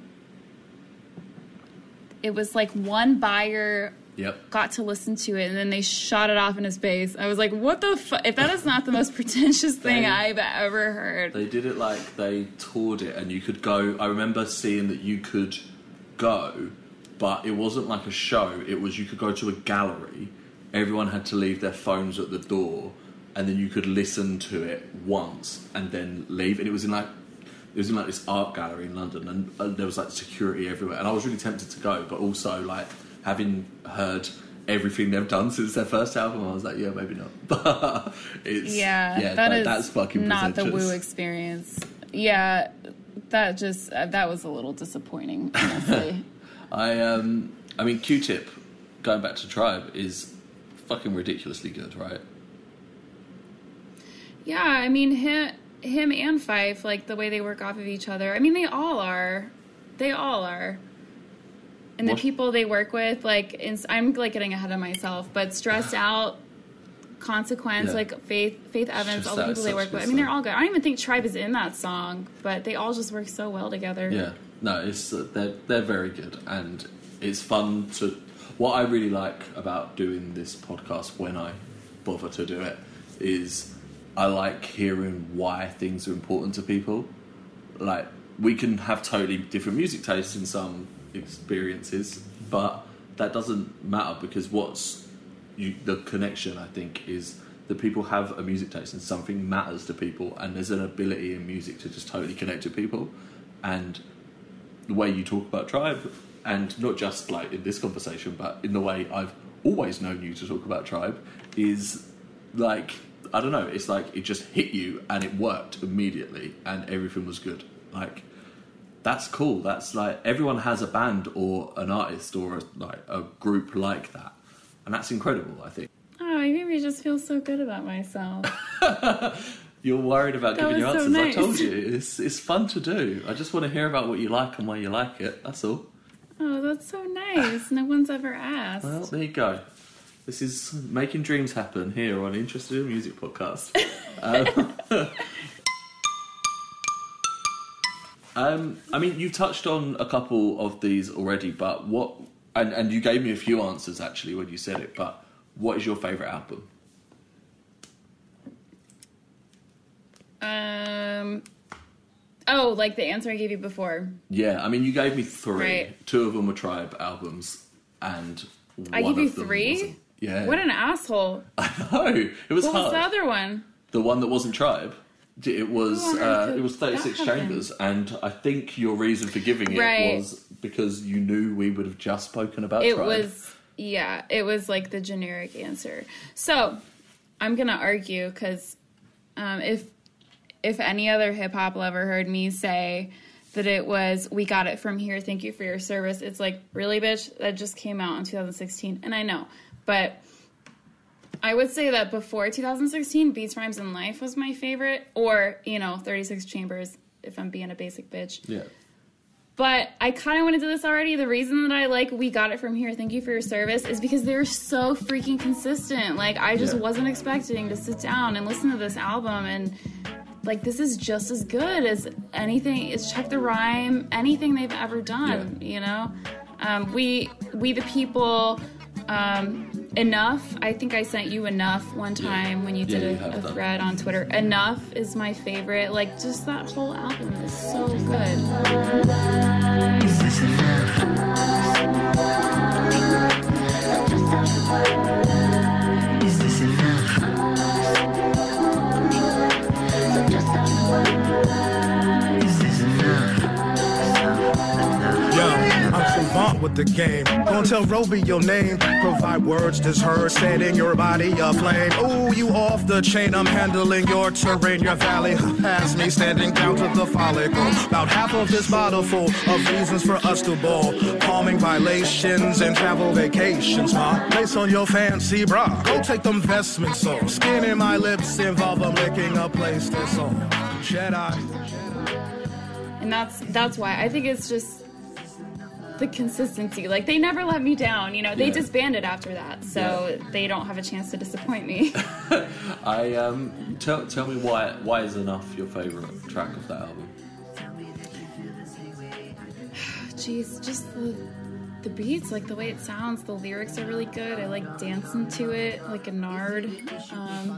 it was like one buyer Yep. got to listen to it and then they shot it off in his face. I was like, what the fuck? If that is not the most pretentious thing They- I've ever heard. They did it like they toured it, and you could go. I remember seeing that you could go, but it wasn't like a show. It was you could go to a gallery. Everyone had to leave their phones at the door, and then you could listen to it once and then leave. And it was in like it was in like this art gallery in London, and, and there was like security everywhere. And I was really tempted to go, but also like having heard everything they've done since their first album, I was like, yeah, maybe not. But it's Yeah, yeah, that that- is that's fucking not the pretentious. Wu experience. Yeah, that just uh, that was a little disappointing, honestly. I um, I mean, Q-Tip, going back to Tribe, is fucking ridiculously good, right? Yeah, I mean him, him and Fife, like the way they work off of each other. I mean, they all are, they all are. And the What- people they work with, like, in, I'm like getting ahead of myself, but Stressed Out, Consequence, Yeah. like Faith, Faith Evans, Stressed all the Out is people they such work a good with. I mean, they're song. all good. I don't even think Tribe is in that song, but they all just work so well together. Yeah, no, it's uh, they're they're very good, and it's fun to. What I really like about doing this podcast when I bother to do it is I like hearing why things are important to people. Like we can have totally different music tastes in some experiences, but that doesn't matter because what's you, the connection I think is that people have a music taste and something matters to people, and there's an ability in music to just totally connect to people. And the way you talk about Tribe, and not just like in this conversation, but in the way I've always known you to talk about Tribe, is like, I don't know, it's like it just hit you and it worked immediately and everything was good. Like, that's cool. That's like, everyone has a band or an artist or a, like a group like that. And that's incredible, I think. Oh, you made me just feel so good about myself. You're worried about That giving your was so answers. nice. I told you, it's it's fun to do. I just want to hear about what you like and why you like it. That's all. Oh, that's so nice. No one's ever asked. Well, there you go. This is making dreams happen here on Interested in Music podcast. um, um, I mean, you touched on a couple of these already, but what? And and you gave me a few answers actually when you said it. But what is your favourite album? Um. Oh, like the answer I gave you before. Yeah, I mean, you gave me three. Right. Two of them were Tribe albums, and I one gave you of them three? wasn't. Yeah. What an asshole. I know. It was What was hard. the other one? The one that wasn't Tribe. It was Oh, uh, could it was thirty-six that happen? Chambers, and I think your reason for giving it Right. was because you knew we would have just spoken about It Tribe. was Yeah, it was like the generic answer. So I'm gonna argue because um, if if any other hip hop lover heard me say that it was "We Got It From Here, Thank You for Your Service," it's like, really, bitch? That just came out in two thousand sixteen, and I know, but I would say that before two thousand sixteen, Beats, Rhymes, and Life was my favorite, or you know, thirty-six Chambers, if I'm being a basic bitch. Yeah. But I kind of went into this already. The reason that I like We Got It From Here, Thank You for Your Service, is because they were so freaking consistent. Like, I just Yeah. wasn't expecting to sit down and listen to this album and, like, this is just as good as anything. It's Check the Rhyme, anything they've ever done, Yeah. you know? Um, we, we the People, um, Enough. I think I sent you Enough one time Yeah. when you Yeah, did you a, have a done. thread on Twitter. Enough is my favorite. Like, just that whole album is so good. Is this enough? Is this enough? Is this enough? Yo, I'm savant with the game. Gonna tell Roby your name. Provide words that's heard, setting your body aflame. Ooh, you off the chain. I'm handling your terrain. Your valley has me standing down to the follicle. About half of this bottle full of reasons for us to ball. Calming violations and travel vacations, ma. Lace on your fancy bra. Go take them vestments off. Skin in my lips involve them licking a place that's on. Jedi. And that's that's why I think it's just the consistency. Like, they never let me down, you know. They Yeah. disbanded after that, so Yeah. they don't have a chance to disappoint me. I um tell tell me why why is Enough your favourite track of that album? Jeez, just the the beats, like the way it sounds, the lyrics are really good. I like dancing to it like a nard. Um,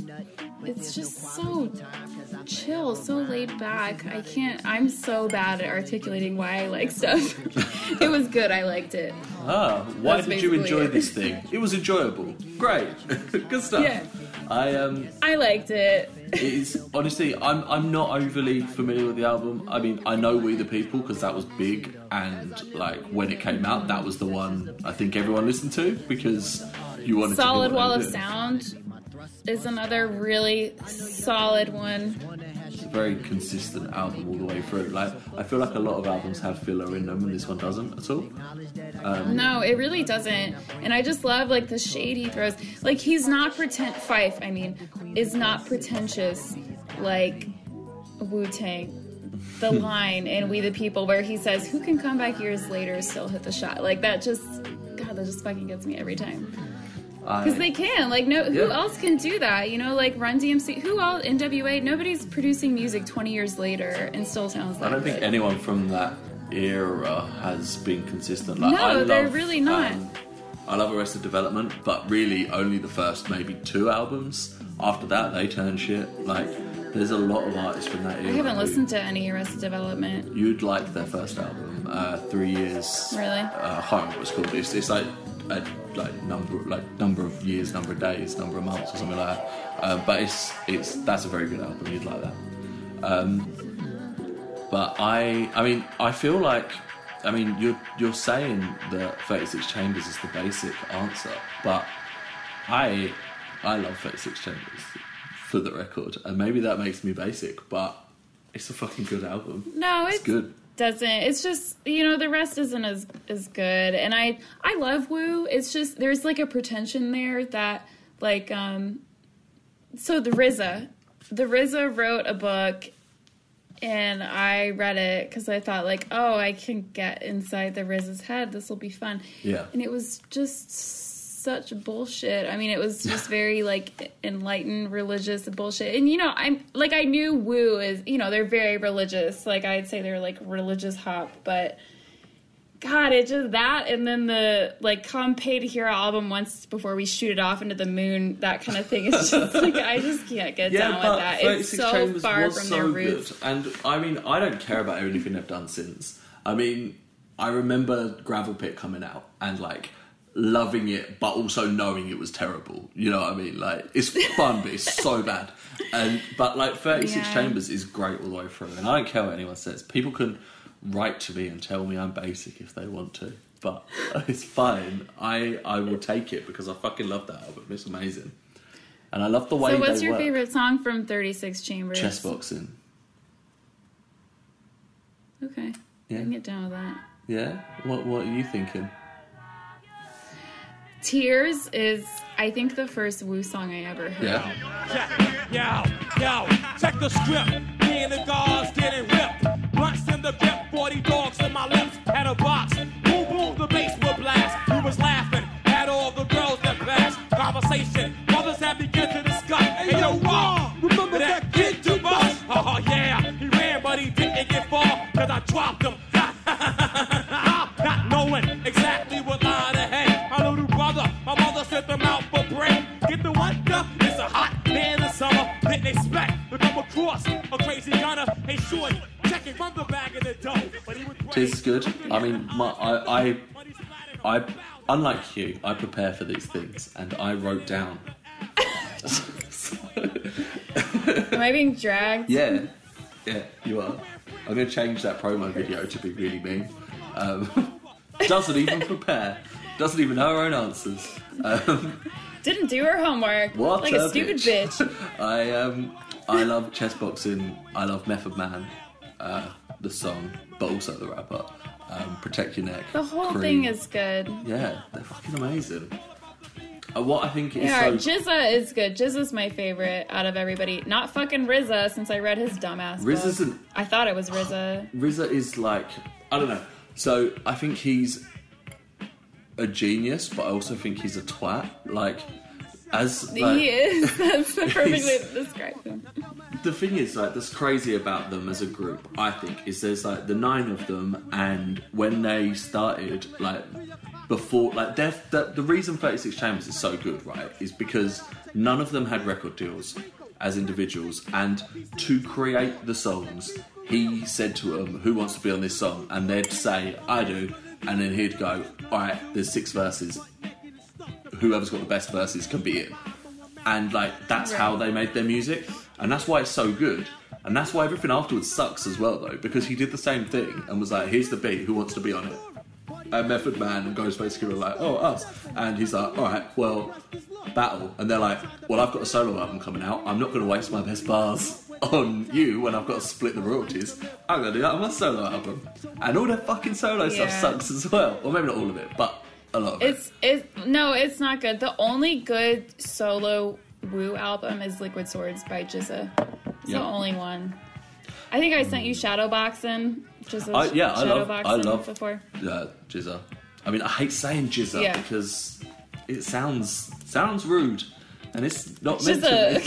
it's just so chill, so laid back. I can't, I'm so bad at articulating why I like stuff. It was good, I liked it. Ah, why That's did you basically enjoy it. this thing? It was enjoyable. Great. Good stuff. Yeah. I um I liked it. It's honestly, I'm I'm not overly familiar with the album. I mean, I know We the People because that was big, and like when it came out, that was the one I think everyone listened to because you wanted Solid to do what Wall they of did. Sound is another really solid one. It's a very consistent album all the way through. Like, I feel like a lot of albums have filler in them, and this one doesn't at all. Um, No, it really doesn't. And I just love like the shade he throws. Like, he's not pretend Fife, I mean, is not pretentious like Wu-Tang. The line in We the People where he says, "Who can come back years later still hit the shot?" Like, that just, God, that just fucking gets me every time. I- Because they can. Like, no, who Yeah. else can do that? You know, like Run D M C. Who else? N W A. Nobody's producing music twenty years later and still sounds like I don't think good. anyone from that era has been consistent. Like, No, I love, they're really not. um, I love Arrested Development, but really only the first maybe two albums. After that, they turn shit. Like, there's a lot of artists from that era. I haven't who- listened to any Arrested Development. You'd like their first album, uh, Three Years. Really? Uh, I can't remember what it's called. It's, it's like a like number like number of years, number of days, number of months, or something like that. Uh, but it's it's that's a very good album. You'd like that. Um, but I I mean I feel like I mean you're you're saying that thirty-six Chambers is the basic answer, but I I love thirty-six Chambers for the record, and maybe that makes me basic, but it's a fucking good album. No, It's it's good. Doesn't. It's just, you know, the rest isn't as as good. And I I love Wu. It's just there's like a pretension there that like um so the R Z A the R Z A wrote a book and I read it because I thought like, oh, I can get inside the R Z A's head. This will be fun. Yeah. And it was just such bullshit. I mean, it was just very like enlightened, religious bullshit. And you know, I'm like, I knew Wu is, you know, they're very religious. Like, I'd say they're like religious hop, but God, it just that, and then the like "Come Pay to Hear" album once before we shoot it off into the moon, that kind of thing. It's just like I just can't get down with that. It's so Chambers far was from so their roots. good. And I mean, I don't care about everything they've done since. I mean, I remember Gravel Pit coming out and like loving it, but also knowing it was terrible. You know what I mean? Like, it's fun, but it's so bad. And but like thirty-six Yeah. Chambers is great all the way through, and I don't care what anyone says. People can write to me and tell me I'm basic if they want to. but it's fine. I I will take it because I fucking love that album. It's amazing, and I love the way. So, what's they your work. favorite song from thirty-six Chambers? Chess boxing. Okay, Yeah. I can get down with that. Yeah. What What are you thinking? Tears is, I think, the first Woo song I ever heard. Yeah. Yo, yo, check the script. Me and the guards getting ripped. Blunts in the grip, forty dogs in my lips. Had a box. Boom, boom, the bass will blast. We was laughing at all the girls that passed. Conversation, mothers have begun to discuss. Hey, yo, Raw, remember that kid to bust? Oh, yeah, he ran, but he didn't get far. Cause I dropped him. Not knowing exactly what line to hang. My little brother, my mother sent them out for break. Get the what? The? It's a hot day in the summer. Didn't expect to come across a crazy gunner. Hey, short, checking from the bag of the dough. But he was Tears is good. I mean, my, I, I, I, unlike you, I prepare for these things, and I wrote down. Am I being dragged? Yeah, yeah, you are. I'm going to change that promo video to be really mean. Um, doesn't even prepare. Doesn't even know her own answers. Um, Didn't do her homework. what Like a, a stupid bitch. bitch. I um, I love chess boxing. I love Method Man, uh, the song, but also the rapper. Um, Protect Your Neck. The whole Cream. thing is good. Yeah, they're fucking amazing. Uh, what I think is Yeah, so... Jizza is good. Jizza's my favorite out of everybody. Not fucking R Z A, since I read his dumbass R Z A's book. an- I thought it was R Z A. R Z A is like, I don't know. So I think he's a genius, but I also think he's a twat. Like, as like, He is. That's the perfect way he's- to describe him. the thing is, like, that's crazy about them as a group, I think, is there's like the nine of them, and when they started, like, before, like, they're, the, the reason thirty-six Chambers is so good, right, is because none of them had record deals as individuals, and to create the songs, he said to them, who wants to be on this song? And they'd say, I do, and then he'd go, alright, there's six verses, whoever's got the best verses can be in. And, like, that's how they made their music, and that's why it's so good. And that's why everything afterwards sucks as well, though, because he did the same thing and was like, here's the beat, who wants to be on it? And Method Man and Ghostface were like, oh, us. And he's like, alright, well, battle. And they're like, well, I've got a solo album coming out. I'm not going to waste my best bars on you when I've got to split the royalties. I'm going to do that on my solo album. And all their fucking solo Yeah. stuff sucks as well. Or maybe not all of it, but a lot of It's it. it's no, it's not good. The only good solo Woo album is Liquid Swords by Jizza. It's Yeah. the only one. I think I sent you Shadowboxing. Jizza's I, yeah, I love, Shadowboxing I love before. uh, Jizza. I mean, I hate saying Jizza Yeah. because it sounds sounds rude. And it's not meant to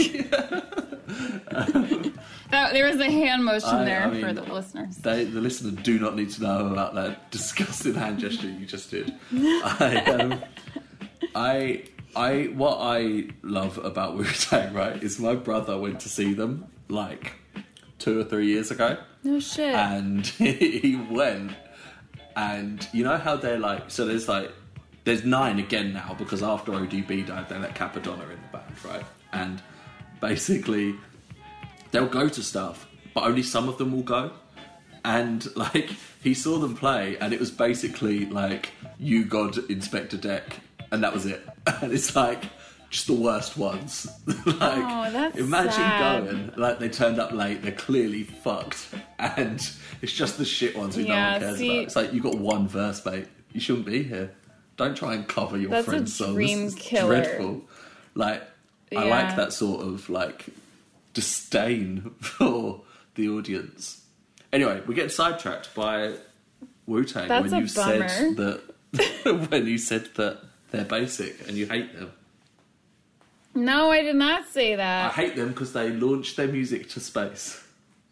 Jizza. be. That, there was a hand motion I- there I mean, for the listeners. They, the listener do not need to know about that disgusting hand gesture you just did. I, um, I, I, what I love about Wu-Tang, right, is my brother went to see them like two or three years ago, No shit. and he went, and you know how they're like, so there's like, there's nine again now because after O D B died, they let Capadonna in the band, right, and basically they'll go to stuff, but only some of them will go. And, like, he saw them play, and it was basically, like, You God, Inspector Deck, and that was it. And it's, like, just the worst ones. like, Oh, that's imagine sad. going, like, they turned up late, they're clearly fucked, and it's just the shit ones who no Yeah, one cares see- about. It's like, you got one verse, mate. You shouldn't be here. Don't try and cover your That's a friend's songs. dream It's killer. dreadful. Like, I Yeah. like that sort of, like, disdain for the audience. Anyway, we're getting sidetracked by Wu-Tang That's when a you said bummer. that when you said that they're basic and you hate them. No, I did not say I that. hate them because they launched their music to space.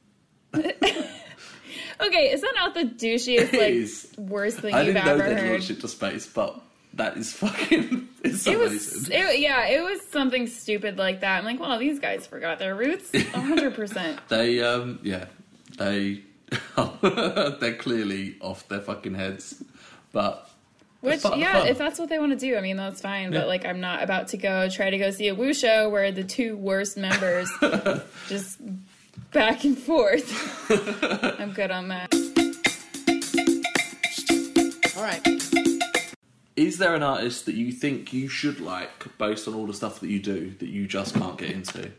Okay, is that not the douchiest, It like, is. worst thing I you've didn't know ever they heard? launched it to space, but that is fucking it's It amazing. was, it, yeah, it was something stupid like that. I'm like, well, these guys forgot their roots, one hundred percent. They um yeah, they they're clearly off their fucking heads, but Which, it's part of the yeah, fun. if that's what they want to do, I mean, that's fine. Yeah. But, like, I'm not about to go try to go see a Woo show where the two worst members just back and forth. I'm good on that. All right. is there an artist that you think you should like based on all the stuff that you do that you just can't get into?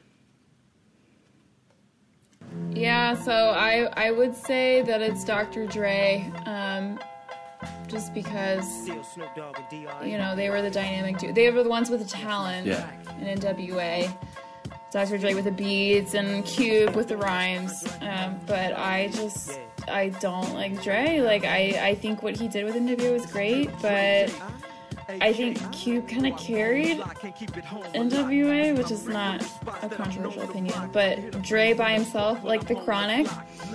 Yeah, so I I would say that it's Doctor Dre, um, just because, you know, they were the dynamic duo. They were the ones with the talent Yeah. in N W A. Doctor Dre with the beats and Cube with the rhymes. Um, but I just, I don't like Dre. Like, I, I think what he did with N W A was great, but I think Cube kind of carried N W A, which is not a controversial opinion. But Dre by himself, like The Chronic,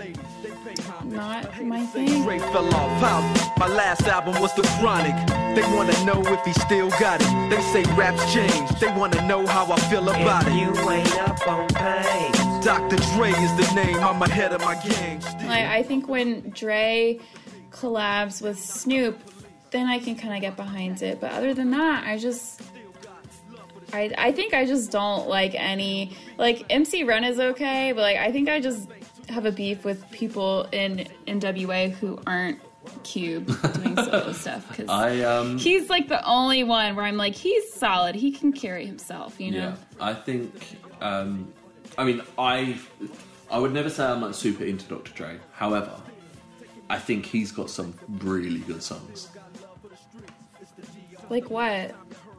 not my thing. Dre fell off. How? My last album was The Chronic. They wanna know if he still got it. They say raps change. They wanna know how I feel about If it. you ain't up on page. Doctor Dre is the name. I'm ahead of my game. Like, I think when Dre collabs with Snoop, then I can kind of get behind it. But other than that, I just, I I think I just don't like any, like, M C Ren is okay, but like I think I just have a beef with people in N W A who aren't Cube doing solo stuff, because I um he's like the only one where I'm like, he's solid, he can carry himself, you know. yeah, I think um I mean I I would never say I'm like super into Doctor Dre. However, I think he's got some really good songs. Like what?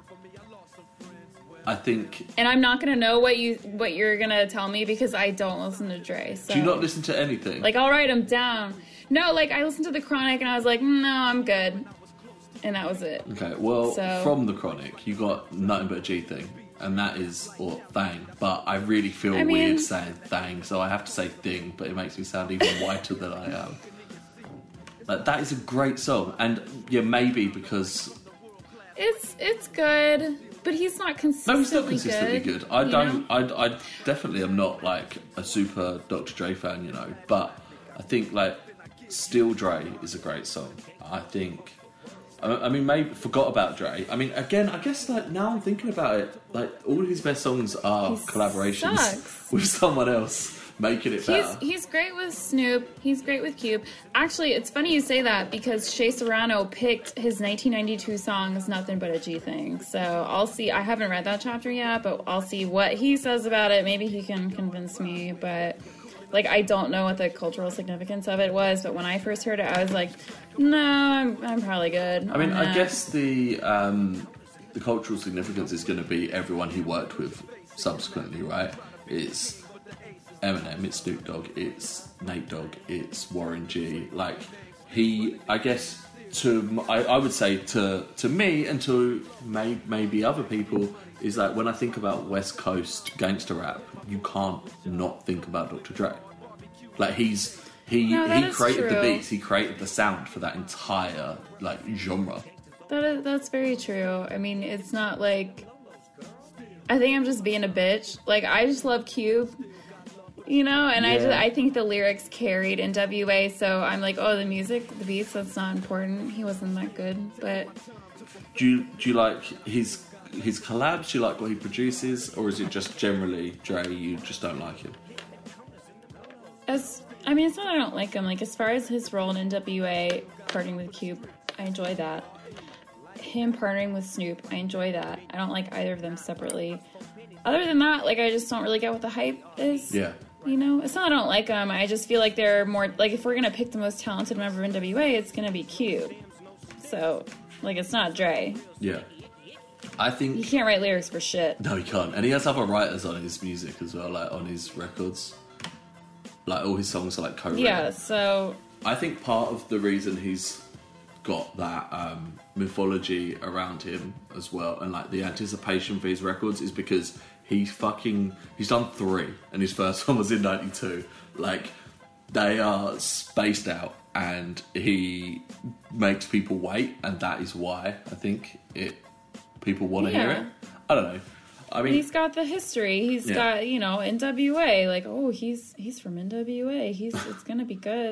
I think. And I'm not gonna know what you what you're gonna tell me because I don't listen to Dre. So. Do you not listen to anything? Like, I'll write them down. No, like, I listened to The Chronic and I was like, no, I'm good. And that was it. Okay, well, So- from The Chronic, you got Nothing But a G Thing, and that is, or Thang, but I really feel I mean- weird saying Thang, so I have to say Thing, but it makes me sound even whiter than I am. Like, that is a great song, and yeah, maybe because... It's it's good, but he's not consistently No, he's not consistently good. I you don't. know? I, I definitely am not like a super Doctor Dre fan, you know. But I think like Still Dre is a great song. I think. I, I mean, maybe forgot about Dre. I mean, again, I guess like now I'm thinking about it, like all of his best songs are He collaborations sucks. with someone else, making it He's better. he's great with Snoop. He's great with Cube. Actually, it's funny you say that because Shea Serrano picked his nineteen ninety-two songs "Nothing But a G Thing." So I'll see. I haven't read that chapter yet, but I'll see what he says about it. Maybe he can convince me. But like, I don't know what the cultural significance of it was. But when I first heard it, I was like, no, I'm, I'm probably good. I mean, on I that. guess the um, the cultural significance is going to be everyone he worked with subsequently, right? It's Eminem, it's Snoop Dogg, it's Nate Dogg, it's Warren G. Like, he, I guess, to I, I would say to to me and to may, maybe other people, is like when I think about West Coast gangster rap, you can't not think about Doctor Dre. Like, he's he No, that he is created the true. beats, he created the sound for that entire like genre. That is, that's very true. I mean, it's not like... I think I'm just being a bitch. Like, I just love Cube, you know? And I just, Yeah. I think the lyrics carried N W A, so I'm like, oh, the music, the beats, that's not important. He wasn't that good, but... Do you do you like his his collabs? Do you like what he produces, or is it just generally Dre? You just don't like him? As I mean, it's not that I don't like him. Like, as far as his role in N W A, partnering with Cube, I enjoy that. Him partnering with Snoop, I enjoy that. I don't like either of them separately. Other than that, like, I just don't really get what the hype is. Yeah. You know, it's not I don't like them. I just feel like they're more like, if we're gonna pick the most talented member of N W A, it's gonna be Cube. So, like, it's not Dre. Yeah. I He think can't write lyrics for shit. no, he can't, and he has other writers on his music as well, like on his records. Like all his songs are like co-written. Yeah. So I think part of the reason he's got that um, mythology around him as well, and like the anticipation for his records, is because he fucking he's done three, and his first one was in ninety-two. Like, they are spaced out, and he makes people wait, and that is why I think it people want to hear Yeah. it. I don't know. I mean, he's got the history. He's Yeah. got, you know, N W A. Like, oh, he's he's from N W A. He's it's gonna be good.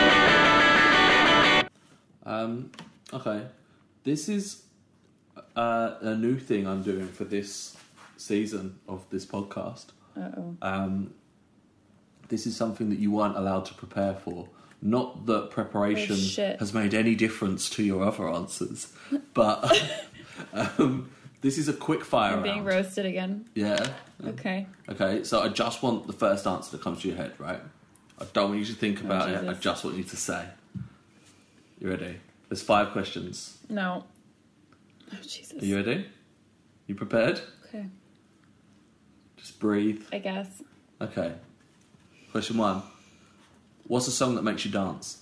Um, okay, this is uh, a new thing I'm doing for this season of this podcast. Uh oh. Um, this is something that you weren't allowed to prepare for, Not that preparation Oh, shit. has made any difference to your other answers, but um, this is a quick fire I'm being round. roasted again. Yeah. Okay. Okay, so I just want the first answer that comes to your head, right? I don't want you to think about it. I Jesus. just want you to say. You ready? There's five questions. No. Oh, Jesus. Are you ready? You prepared? Okay. Just breathe. I guess. Okay. Question one. What's a song that makes you dance?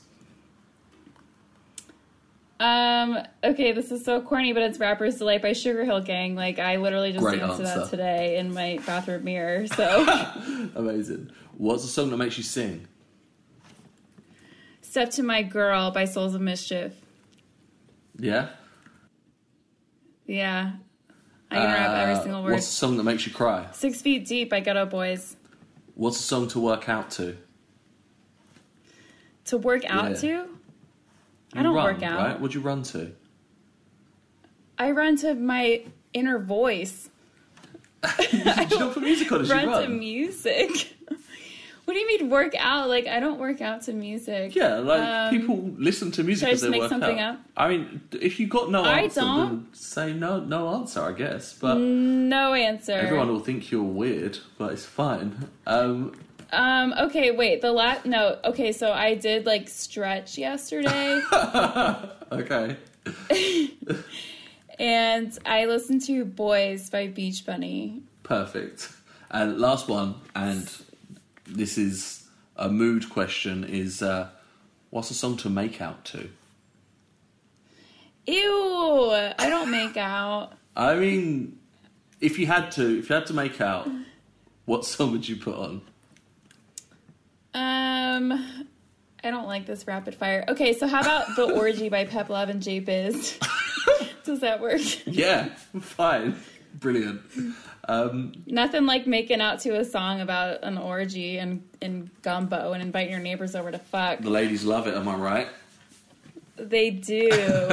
Um, okay, this is so corny, but it's Rapper's Delight by Sugar Hill Gang. Like, I literally just Great danced to that answer. today in my bathroom mirror, so. Amazing. What's a song that makes you sing? Step to My Girl by Souls of Mischief. Yeah? Yeah. I can rap every Uh, single word. What's a song that makes you cry? Six Feet Deep by Ghetto Boys. What's a song to work out to? To work out Yeah. to? You I don't run, work out. Right? What'd you run to? I run to my inner voice. Do you not put music on as you Run to run? music. What do you mean work out? Like, I don't work out to music. Yeah, like Um, people listen to music should I as just they make work something out. up? I mean, if you got no I answer, don't. then say no, no answer, I guess. But No answer. everyone will think you're weird, but it's fine. Um, Um, okay, wait, the last, no, okay, so I did, like, stretch yesterday, okay. and I listened to Boys by Beach Bunny. Perfect. And last one, and this is a mood question, is uh, what's a song to make out to? Ew, I don't make out. I mean, if you had to, if you had to make out, what song would you put on? Um, I don't like this rapid fire. Okay, so how about The Orgy by Pep Love and J Biz? Does that work? Yeah, fine. Brilliant. Um, Nothing like making out to a song about an orgy and, and gumbo and inviting your neighbors over to fuck. the ladies love it, am I right? They do.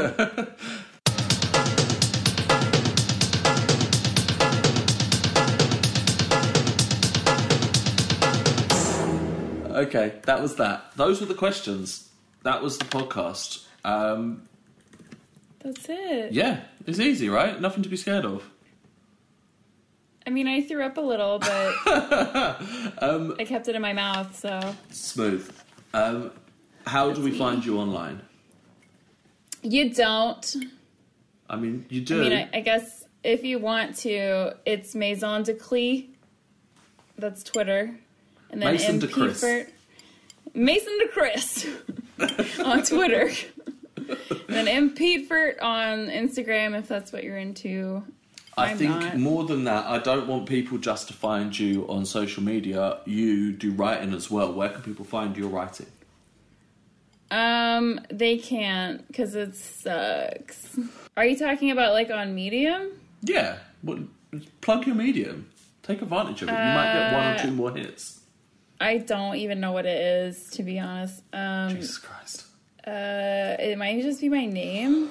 Okay, that was that. Those were the questions. That was the podcast. Um, That's it. yeah, it's easy, right? Nothing to be scared of. I mean, I threw up a little, but Um, I kept it in my mouth, so. Smooth. Um, how do we find you online? You don't. I mean, you do. I mean, I, I guess if you want to, it's Maison de Clee. That's Twitter. And then Mason M de P Chris. for Mason de Chris on Twitter. And then M Peatfort on Instagram if that's what you're into. I I'm think not. more than that, I don't want people just to find you on social media. You do writing as well. Where can people find your writing? Um, they can't because it sucks. Are you talking about like on Medium? Yeah, well, plug your medium. Take advantage of it. You might get one or Uh, two more hits. I don't even know what it is, to be honest. Um, Jesus Christ. uh, it might just be my name.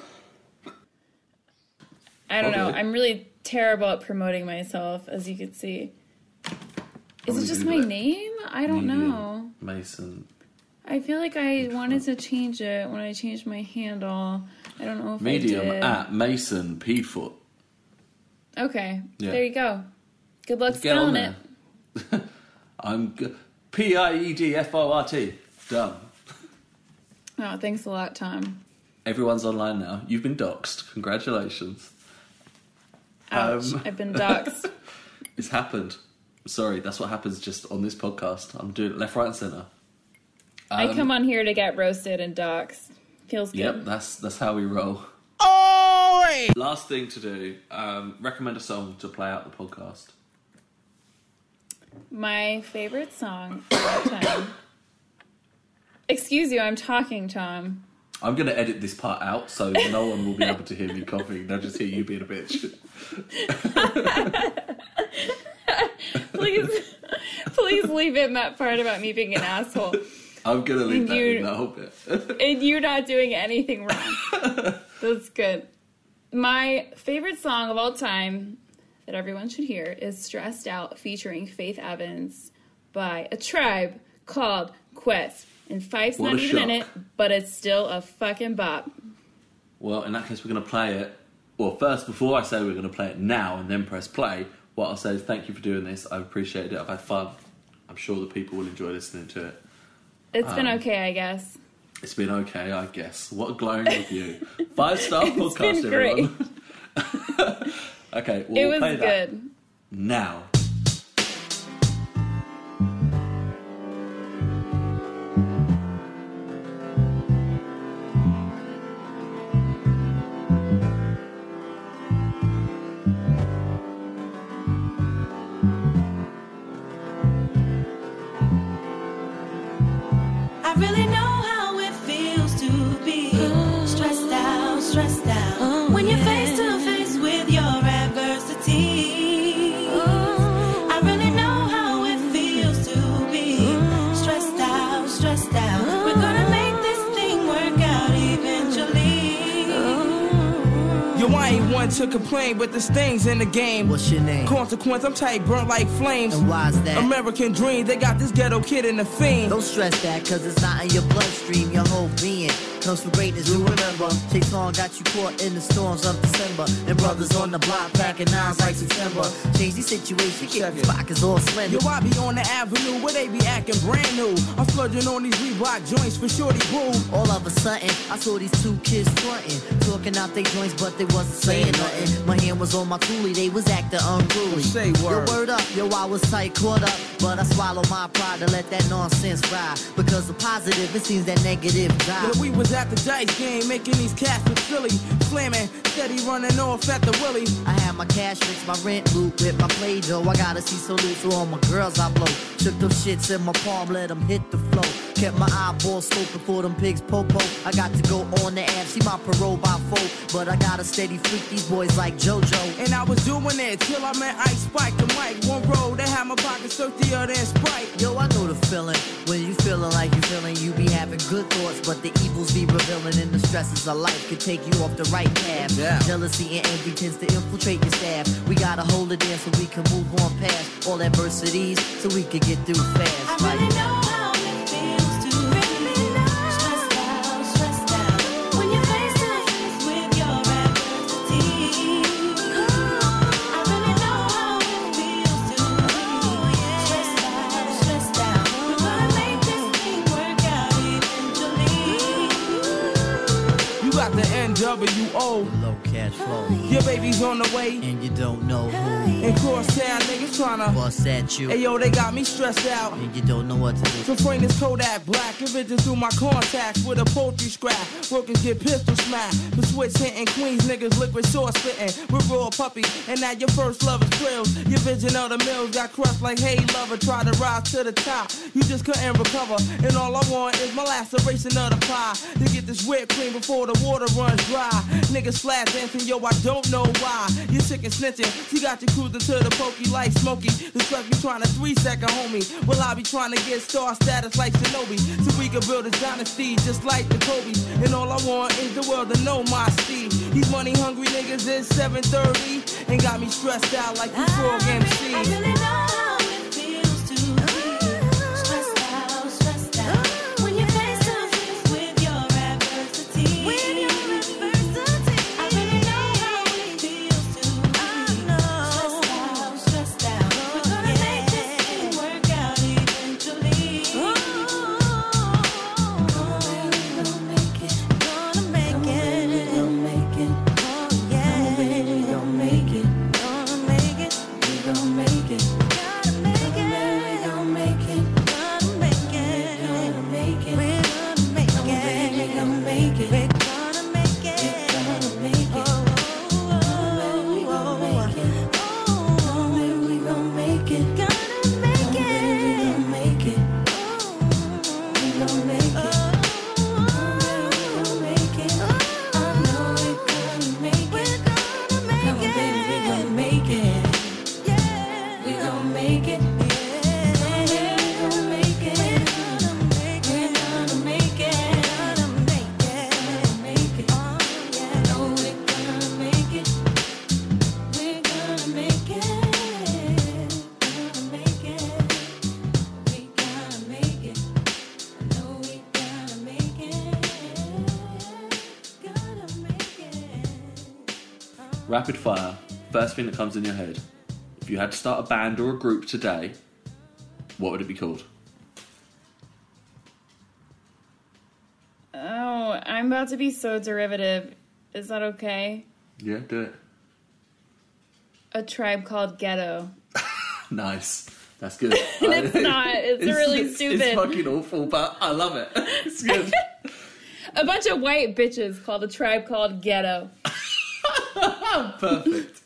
I don't know. Okay. I'm really terrible at promoting myself, as you can see. Is me it just Google my it. name? I don't Medium, know. Mason. I feel like I wanted to change it when I changed my handle. I don't know if Medium I did. at Mason Peatfoot. Okay, Yeah. there you go. Good luck Get on spelling it. there. I'm g- P I E D F O R T. Done. Oh, thanks a lot, Tom. Everyone's online now. You've been doxxed. Congratulations. Ouch, Um, I've been doxxed. It's happened. Sorry, that's what happens just on this podcast. I'm doing it left, right, and centre. I Um, come on here to get roasted and doxxed. Feels good. Yep, that's that's how we roll. Oi! Last thing to do, um, recommend a song to play out the podcast. My favorite song of all time. Excuse you, I'm talking, Tom. I'm going to edit this part out so no one will be able to hear me coughing. They'll just hear you being a bitch. Please, please leave in that part about me being an asshole. I'm going to leave that You- in that whole bit. And you're not doing anything wrong. That's good. My favorite song of all time that everyone should hear is Stressed Out featuring Faith Evans by a tribe called Quest. And Fife's What not a even in shock. it, but it's still a fucking bop. Well, in that case, we're going to play it. Well, first, before I say we're going to play it now and then press play, what I'll say is thank you for doing this. I've appreciated it. I've had fun. I'm sure that people will enjoy listening to it. It's Um, been okay, I guess. It's been okay, I guess. What a glowing review. Five-star It's podcast, been great. everyone. Okay, well, It we'll was play that good. now. I really know how it feels to be stressed out, stressed out. When you're face to face with your adversity. I really know how it feels to be stressed out, stressed out. We're gonna make this thing work out eventually. Yo, I ain't one to complain, but there's things in the game. What's your name? Consequence, I'm tight, burnt like flames. And why's that? American dream, they got this ghetto kid in the fiend. Don't stress that, cause it's not in your bloodstream, your whole being comes for greatness, you remember. Chase-on got you caught in the storms of December. And brothers on the block packing nines like September. Change the situation, keep the pockets all slender. Yo, I be on the avenue where they be acting brand new. I'm splurging on these Reebok joints for shorty boo. All of a sudden, I saw these two kids frontin', talking out their joints, but they wasn't saying nothing. My hand was on my coolie, they was acting unruly. Say word. Yo, word up, yo, I was tight, caught up, but I swallowed my pride to let that nonsense ride. Because the positive, it seems that negative die. Yo, we was at the dice game, making these cats look silly. Slamming, steady running off at the willy. I had my cash fix, my rent loop with my play dough. I gotta see so loose, so all my girls I blow. Shook those shits in my palm, let them hit the flow. Kept my eyeballs scoping for them pigs popo. I got to go on the app, see my parole by four. But I gotta steady freak these boys like JoJo. And I was doing it till I met Ice Spike and Mike. One road, they had my pockets dirtier than Sprite. Yo, I know the feeling. When you feeling like you feeling, you be having good thoughts, but the evils be revealing, and the stresses of life can take you off the right path. Yeah. Jealousy and envy tends to infiltrate your staff. We gotta hold it in so we can move on past all adversities, so we can get through fast. I really know how it feels to be stressed out, stressed out. When you're face to face with your adversity. I really know how it feels to be stressed out, stressed out. We're gonna make this thing work out eventually. You got the N W O. Low cash flow, Your baby's on the way. and you don't know who. And crosstown niggas tryna Bust at you, Hey yo, they got me stressed out. and you don't know what to do. So frame this Kodak black, give it just through my contacts with a poultry scrap. Workers get pistol smacked. The switch hitting Queens, niggas liquid sauce spitting. With raw puppy, and now your first love is thrills. Your vision of the mills got crushed like hey lover. Try to rise to the top, you just couldn't recover. And all I want is my laceration of the pie. To get this whipped cream before the water runs dry. Niggas flat dancing, yo, I don't know why. You sick and snitching, she got you cruising to the pokey like Smokey. The truck be trying to three second homie. Well, I be trying to get star status like Shinobi. So we can build a dynasty just like the Kobe. And all I want is the world to know my speed. These money hungry niggas is seven thirty. And got me stressed out like you frog M C. I really know how it feels to be stressed out, stressed out. When you're face to face with your adversity. When you're adversity. I really know how it feels to be stressed out, stressed out. We're gonna make this thing work out eventually. Gonna make it, gonna make it, gonna make it. Oh yeah, we gon' make it, gonna make it, we gon' make it. rapid fire, first thing that comes in your head. If you had to start a band or a group today, what would it be called? Oh, I'm about to be so derivative. Is that okay? Yeah, do it. A Tribe Called Ghetto. Nice. That's good. It's not. It's, really it's, stupid. It's fucking awful, but I love it. It's good. A bunch of white bitches called A Tribe Called Ghetto. Perfect.